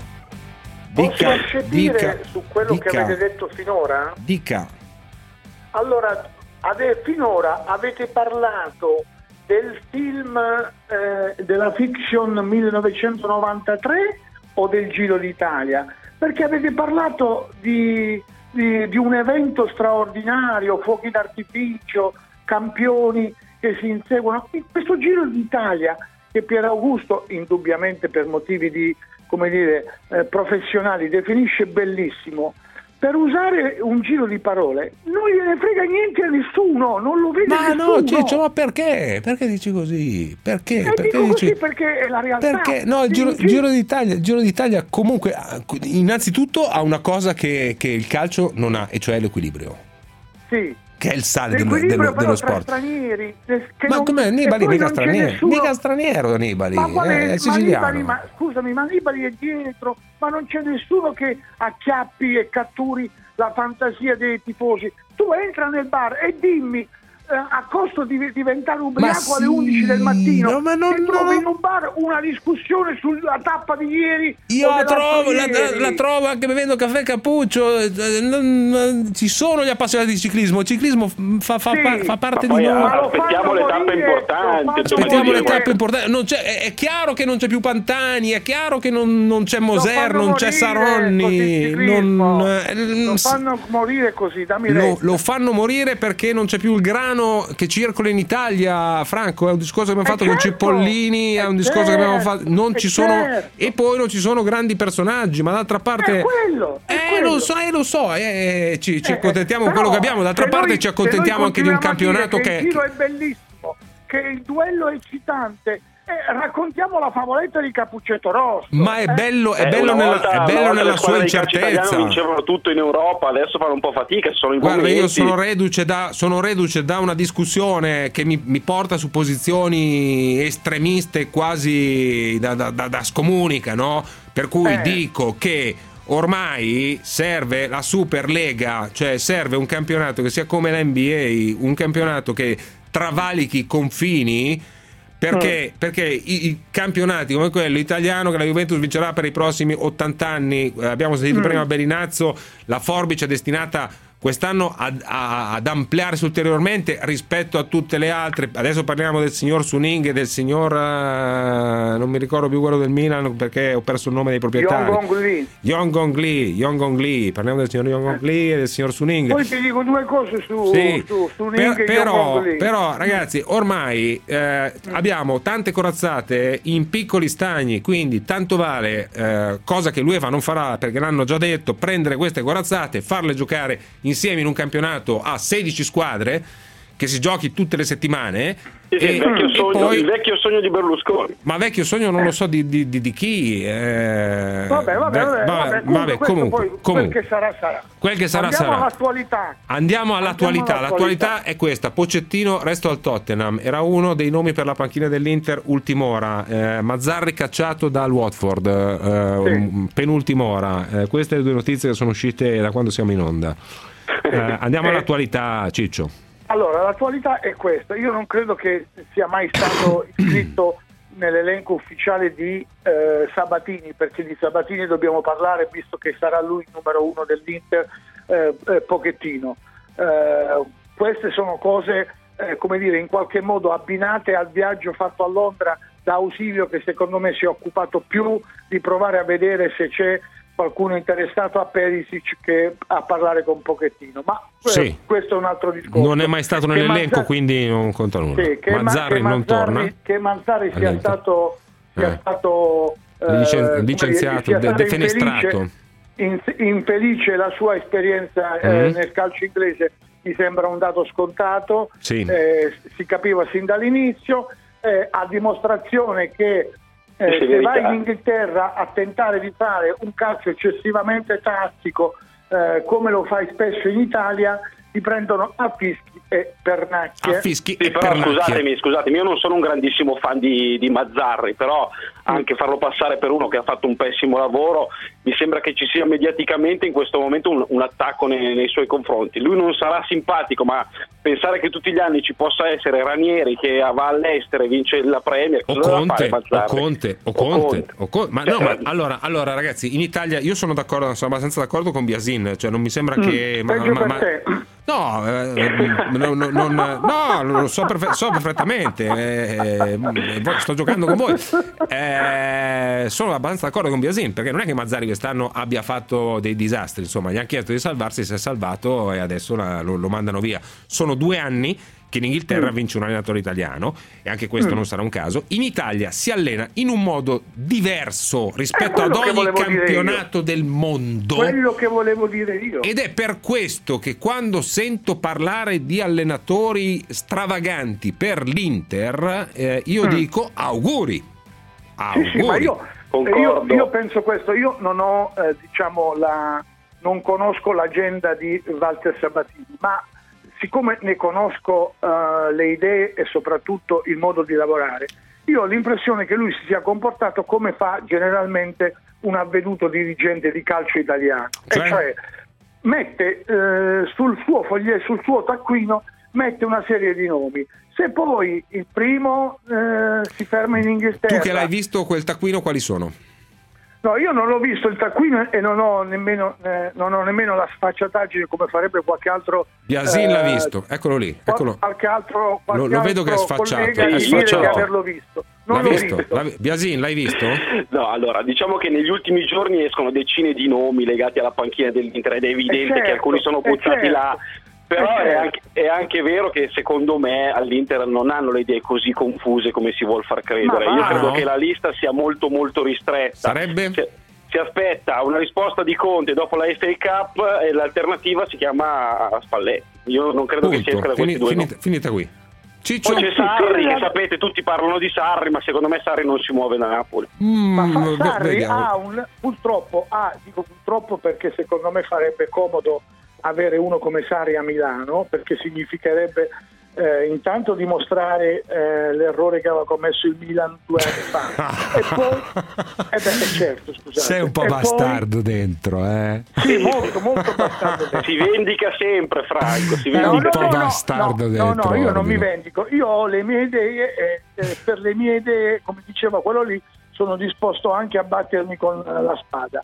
Dica su quello che avete detto finora? Dica. Allora, finora avete parlato del film della fiction 1993 o del Giro d'Italia? Perché avete parlato di un evento straordinario, fuochi d'artificio, campioni che si inseguono. Questo Giro d'Italia, che Pier Augusto, indubbiamente per motivi di professionali, definisce bellissimo, per usare un giro di parole, non gliene frega niente a nessuno, non lo vede nessuno. No, Ciccio, ma perché? Perché dici così? Perché? Perché Perché dico dici... così perché è la realtà. Perché? No, il Giro d'Italia comunque innanzitutto ha una cosa che il calcio non ha, e cioè l'equilibrio. Sì. Che è il sale dello sport. Stranieri, ma com'è Nibali? Mica straniero Nibali, è siciliano. Ma scusami, ma Nibali è dietro, ma non c'è nessuno che acchiappi e catturi la fantasia dei tifosi. Tu entra nel bar e dimmi, a costo di diventare ubriaco alle 11 del mattino, trovi in un bar una discussione sulla tappa di ieri. Io la trovo anche bevendo caffè cappuccio. Ci sono gli appassionati di ciclismo. Il ciclismo fa parte di noi. Aspettiamo le tappe importanti. È chiaro che non c'è più Pantani, è chiaro che non c'è Moser, non c'è Saronni. Lo fanno morire così, dammi retta. Lo fanno morire perché non c'è più il grano che circola in Italia, Franco. È un discorso che abbiamo fatto con Cipollini, è un discorso che abbiamo fatto. Non ci sono, e poi non ci sono grandi personaggi, ma d'altra parte lo so, ci accontentiamo con quello che abbiamo. D'altra parte ci accontentiamo anche di un campionato che il giro è bellissimo, che il duello è eccitante. Raccontiamo la favoletta di Cappuccetto Rosso. Ma è bello nella sua incertezza. Vincevano tutto in Europa, adesso fanno un po' fatica. Guarda, io sono reduce da una discussione che mi porta su posizioni estremiste, quasi da scomunica, no? Per cui dico che ormai serve la Superlega, cioè serve un campionato che sia come la NBA, un campionato che travalichi i confini. Perché i campionati come quello italiano, che la Juventus vincerà per i prossimi 80 anni, abbiamo sentito prima Belinazzo, la forbice è destinata quest'anno ad ampliarsi ulteriormente rispetto a tutte le altre. Adesso parliamo del signor Suning e del signor non mi ricordo più quello del Milan perché ho perso il nome dei proprietari. Yong Gong Lee. Parliamo del signor Yong Gong Lee e del signor Suning. Poi ti dico due cose su Suning e Yong Gong Lee. Però ragazzi, ormai abbiamo tante corazzate in piccoli stagni, quindi tanto vale, cosa che l'UEFA non farà perché l'hanno già detto, prendere queste corazzate, farle giocare insieme in un campionato a 16 squadre che si giochi tutte le settimane. Il vecchio sogno di Berlusconi. Ma vecchio sogno non lo so di chi. Comunque. Quel che sarà. Andiamo all'attualità. L'attualità è questa: Pochettino resto al Tottenham, era uno dei nomi per la panchina dell'Inter ultim'ora. Mazzarri cacciato dal Watford, penultima ora. Queste le due notizie che sono uscite da quando siamo in onda. Andiamo all'attualità, Ciccio. Allora, l'attualità è questa. Io non credo che sia mai stato iscritto nell'elenco ufficiale di Sabatini, perché di Sabatini dobbiamo parlare, visto che sarà lui il numero uno dell'Inter, Pochettino. Queste sono cose, come dire, in qualche modo abbinate al viaggio fatto a Londra da Ausilio, che secondo me si è occupato più di provare a vedere se c'è qualcuno interessato a Perisic che a parlare con Pochettino, ma questo è un altro discorso. Non è mai stato nell'elenco, quindi non conta nulla. Mazzarri non torna. Che Mazzarri sia stato licenziato, defenestrato. Infelice la sua esperienza nel calcio inglese mi sembra un dato scontato. Si capiva sin dall'inizio, a dimostrazione che se vai in Inghilterra a tentare di fare un calcio eccessivamente tattico, come lo fai spesso in Italia, ti prendono a fischi e pernacchie. Però scusatemi, io non sono un grandissimo fan di Mazzarri, però anche farlo passare per uno che ha fatto un pessimo lavoro, mi sembra che ci sia mediaticamente in questo momento un attacco nei suoi confronti. Lui non sarà simpatico, ma pensare che tutti gli anni ci possa essere Ranieri che va all'estero e vince la Premier, o Conte. Ma allora ragazzi, in Italia io sono abbastanza d'accordo con Biasin, cioè non mi sembra che lo so perfettamente, sto giocando con voi. Sono abbastanza d'accordo con Biasin, perché non è che Mazzarri quest'anno abbia fatto dei disastri, insomma, gli hanno chiesto di salvarsi, si è salvato e adesso lo mandano via. Sono 2 anni che in Inghilterra vince un allenatore italiano, e anche questo non sarà un caso. In Italia si allena in un modo diverso rispetto ad ogni campionato del mondo. Quello che volevo dire io. Ed è per questo che quando sento parlare di allenatori stravaganti per l'Inter, io dico auguri. Sì, ma io penso questo. Io non ho, non conosco l'agenda di Walter Sabatini, ma siccome ne conosco le idee e soprattutto il modo di lavorare, io ho l'impressione che lui si sia comportato come fa generalmente un avveduto dirigente di calcio italiano, cioè mette sul suo taccuino mette una serie di nomi. Se poi il primo si ferma in Inghilterra... Tu che l'hai visto quel taccuino, quali sono? No, io non l'ho visto il taccuino e non ho nemmeno la sfacciataggine come farebbe qualche altro. Biasin l'ha visto, eccolo lì, eccolo. Qualche altro lo vedo che è sfacciato. È sfacciato. Di averlo visto. Non l'ho visto. Biasin, l'hai visto? No, allora, diciamo che negli ultimi giorni escono decine di nomi legati alla panchina dell'Inter ed è evidente che alcuni sono buttati là. Però è anche vero che secondo me all'Inter non hanno le idee così confuse come si vuol far credere. Io credo che la lista sia molto molto ristretta. Sarebbe? Si aspetta una risposta di Conte dopo la FA Cup e l'alternativa si chiama Spalletti. Io non credo che si esca da questi due. Finita qui. Ciccio. Poi c'è Sarri, che sapete, tutti parlano di Sarri, ma secondo me Sarri non si muove da Napoli. Ma Sarri purtroppo perché secondo me farebbe comodo avere uno come Sarri a Milano, perché significherebbe intanto dimostrare l'errore che aveva commesso il Milan 2 anni fa e poi certo, scusate. Sei un po' bastardo dentro, Sì, molto bastardo dentro. Si vendica sempre, Franco, un po' bastardo dentro. No, io non mi vendico, io ho le mie idee e per le mie idee, come diceva quello lì, sono disposto anche a battermi con la spada.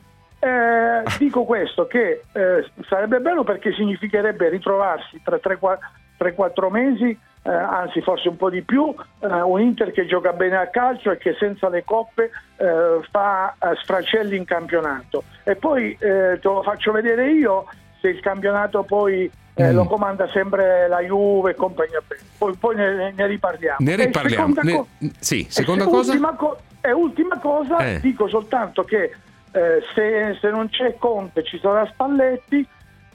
Dico questo, che sarebbe bello perché significherebbe ritrovarsi tra 3-4 mesi, anzi forse un po' di più, un Inter che gioca bene a calcio e che senza le coppe fa sfracelli in campionato. E poi te lo faccio vedere io, se il campionato poi lo comanda sempre la Juve e compagnia bene. Poi ne riparliamo. Seconda cosa? Ultima cosa, dico soltanto che se non c'è Conte ci sarà Spalletti,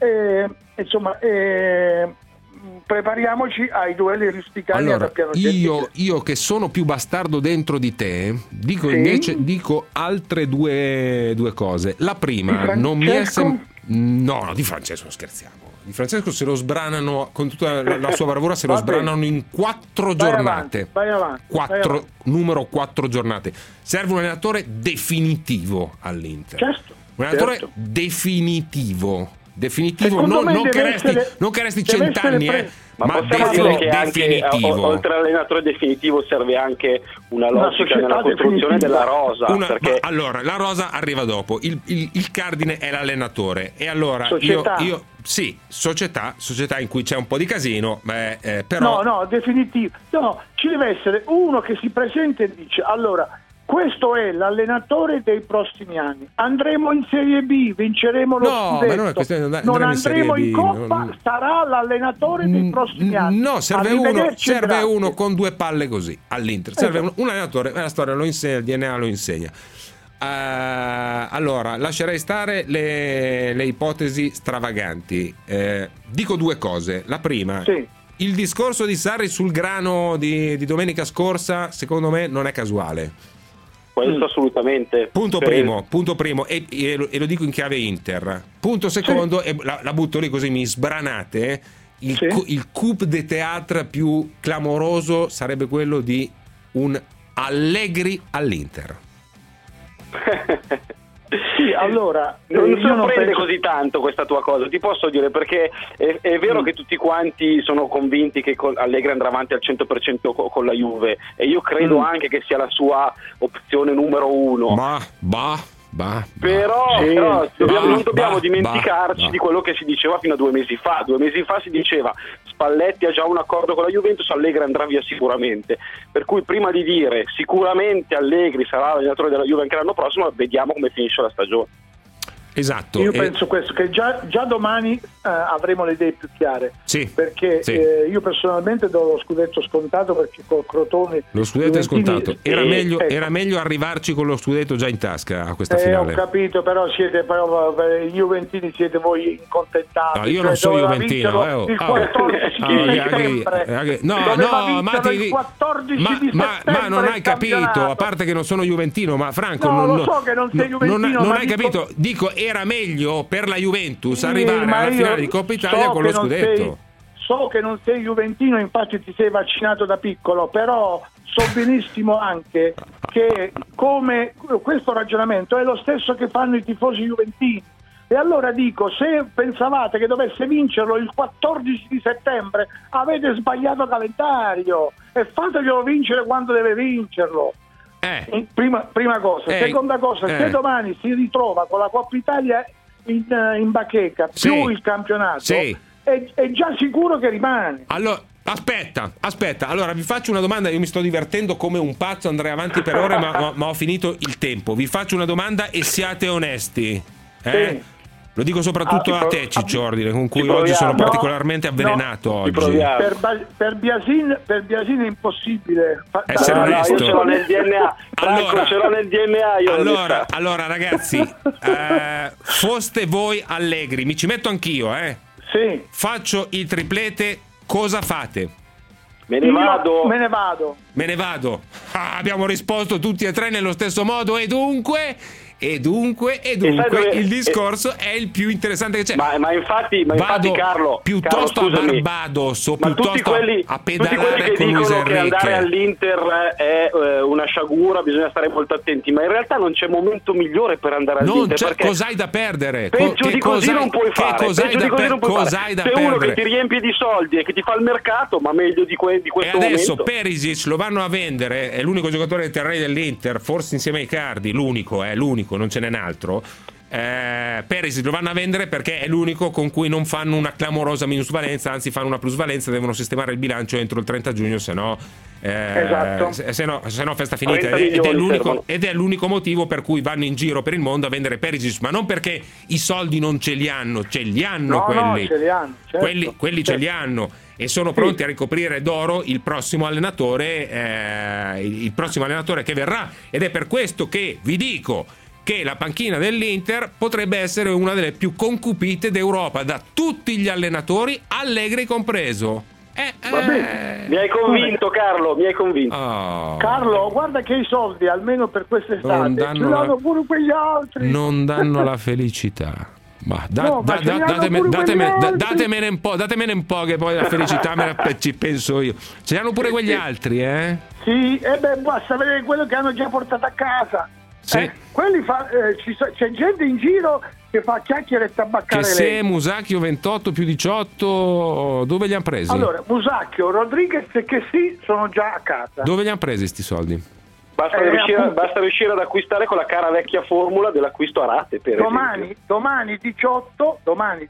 prepariamoci ai duelli rusticali. Allora, io che sono più bastardo dentro di te dico invece altre due cose. La prima, non mi è no, di Francesco scherziamo. Di Francesco se lo sbranano con tutta la sua bravura, se lo sbranano in 4 giornate. Vai avanti. Numero 4 giornate. Serve un allenatore definitivo all'Inter. Certo, un allenatore definitivo, non che resti 100 anni, ma definitivo. Oltre all'allenatore definitivo serve anche una logica nella costruzione della rosa. Allora, la rosa arriva dopo. Il cardine è l'allenatore. E allora società. io sì, società in cui c'è un po' di casino, però... No, definitivo. No, ci deve essere uno che si presenta e dice: allora, questo è l'allenatore dei prossimi anni. Andremo in Serie B, vinceremo lo scudetto. Ma non è questione di non andremo in Coppa, sarà l'allenatore dei prossimi anni. No, serve uno con due palle così all'Inter. Serve un allenatore, la storia lo insegna, il DNA lo insegna. Allora, lascerei stare le ipotesi stravaganti. Dico due cose. La prima, il discorso di Sarri sul grano di domenica scorsa, secondo me, non è casuale. Questo assolutamente. Punto primo e lo dico in chiave Inter. Punto secondo, e la butto lì così mi sbranate. Il coup de théâtre più clamoroso sarebbe quello di un Allegri all'Inter. Sì, allora non sorprende così tanto questa tua cosa, ti posso dire, perché è vero che tutti quanti sono convinti che Allegri andrà avanti al 100% con la Juve, e io credo anche che sia la sua opzione numero uno. Però non dobbiamo dimenticarci di quello che si diceva fino a 2 mesi fa. 2 mesi fa si diceva: Spalletti ha già un accordo con la Juventus, Allegri andrà via sicuramente. Per cui prima di dire sicuramente Allegri sarà l'allenatore della Juve anche l'anno prossimo, vediamo come finisce la stagione. Esatto. Io penso questo, che già domani avremo le idee più chiare. Sì. Perché sì. Io personalmente do lo scudetto scontato, perché col Crotone lo scudetto è scontato. Era meglio arrivarci con lo scudetto già in tasca a questa finale. Ho capito, però siete i juventini, siete voi incontentati. No, io non sono juventino. Il 14 di settembre. Ma non hai capito, a parte che non sono juventino, ma Franco, lo so che non sei juventino, non hai capito. Dico, era meglio per la Juventus arrivare alla finale di Coppa Italia con lo scudetto. So che non sei juventino, infatti ti sei vaccinato da piccolo, però so benissimo anche che come questo ragionamento è lo stesso che fanno i tifosi juventini. E allora dico, se pensavate che dovesse vincerlo il 14 di settembre, avete sbagliato calendario e fateglielo vincere quando deve vincerlo. Prima cosa. Seconda cosa, se domani si ritrova con la Coppa Italia in bacheca più il campionato, è già sicuro che rimane. Allora, aspetta, allora vi faccio una domanda. Io mi sto divertendo come un pazzo, andrei avanti per ore, ma ho finito il tempo. Vi faccio una domanda e siate onesti. Sì. Lo dico soprattutto a te, Cicciordine, con cui oggi sono particolarmente avvelenato oggi. Per Biasin è impossibile essere onesto. Io ce l'ho nel DNA. Franco, ce l'ho nel DNA. Allora ragazzi, foste voi allegri, mi ci metto anch'io, Sì. Faccio il triplete, cosa fate? Me ne vado. Abbiamo risposto tutti e tre nello stesso modo e dunque il discorso è il più interessante che c'è. Ma infatti Carlo, piuttosto Carlo, a Barbados, piuttosto a pedalare tutti quelli che con dicono Luis Enrique. che andare all'Inter è una sciagura, bisogna stare molto attenti, ma in realtà non c'è momento migliore per andare all'Inter. Perché cos'hai da perdere? Peggio di così non puoi fare. C'è uno che ti riempie di soldi e che ti fa il mercato, ma meglio di questo momento. E adesso momento. Perisic lo vanno a vendere, è l'unico giocatore dei terreni dell'Inter, forse insieme ai Cardi, l'unico, non ce n'è un altro. Perisic lo vanno a vendere perché è l'unico con cui non fanno una clamorosa minusvalenza, anzi fanno una plusvalenza, devono sistemare il bilancio entro il 30 giugno, se no festa finita, ed è l'unico motivo per cui vanno in giro per il mondo a vendere Perisic, ma non perché i soldi non ce li hanno, quelli, ce li hanno, certo, quelli ce li hanno e sono pronti a ricoprire d'oro il prossimo allenatore che verrà, ed è per questo che vi dico che la panchina dell'Inter potrebbe essere una delle più concupite d'Europa da tutti gli allenatori, Allegri compreso. Va bene. Mi hai convinto, Carlo, Carlo, guarda che i soldi, almeno per quest'estate, ce l'hanno pure quegli altri. Non danno la felicità. Ma datemene un po' che poi la felicità ci penso io. Ce l'hanno pure quegli altri, Sì, basta vedere quello che hanno già portato a casa. Sì. C'è gente in giro che fa chiacchiere e tabaccarelle. Che se Musacchio 28 più 18, dove li hanno presi? Allora, Musacchio, Rodriguez e che sì, sono già a casa. Dove li hanno presi sti soldi? Basta riuscire ad acquistare con la cara vecchia formula dell'acquisto a rate, per domani 18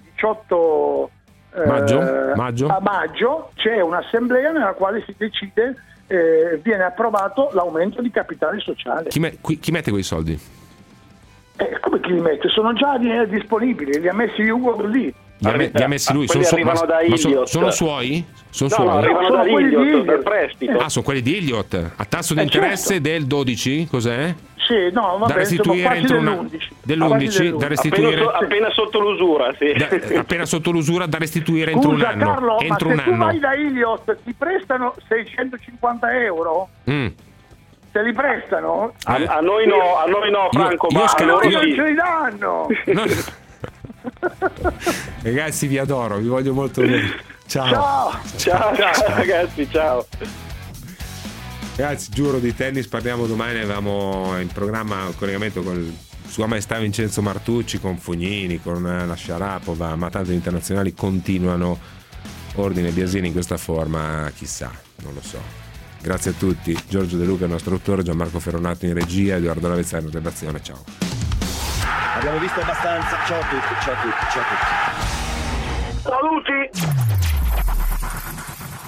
maggio. A maggio c'è un'assemblea nella quale si decide, viene approvato l'aumento di capitale sociale. Chi mette quei soldi? Come chi li mette? Sono già disponibili, li ha messi Ugo lì. Li ha messi lui. Sono suoi? No, arrivano da Elliott, dal prestito. Sono quelli di Elliott. A tasso di interesse del 12? Cos'è? Sì, no, vabbè, da restituire entro dell'11 da restituire appena sotto l'usura, sì. Appena sotto l'usura, da restituire entro un anno. Carlo, entro ma un se tu vai da Elliott ti prestano 650 euro? Se li prestano? A noi no, Franco, ma a loro non ce li danno. Ragazzi, vi adoro, vi voglio molto bene. Ciao ragazzi, ciao. Ragazzi, giuro, di tennis parliamo domani. Avevamo in programma un collegamento con Sua Maestà Vincenzo Martucci, con Fognini, con la Sharapova, ma tanti internazionali continuano. Ordine Biasini in questa forma, chissà, non lo so. Grazie a tutti. Giorgio De Luca, il nostro autore, Gianmarco Ferronato in regia, Edoardo Lavezzani in redazione. Ciao. Abbiamo visto abbastanza. Ciao a tutti. Saluti.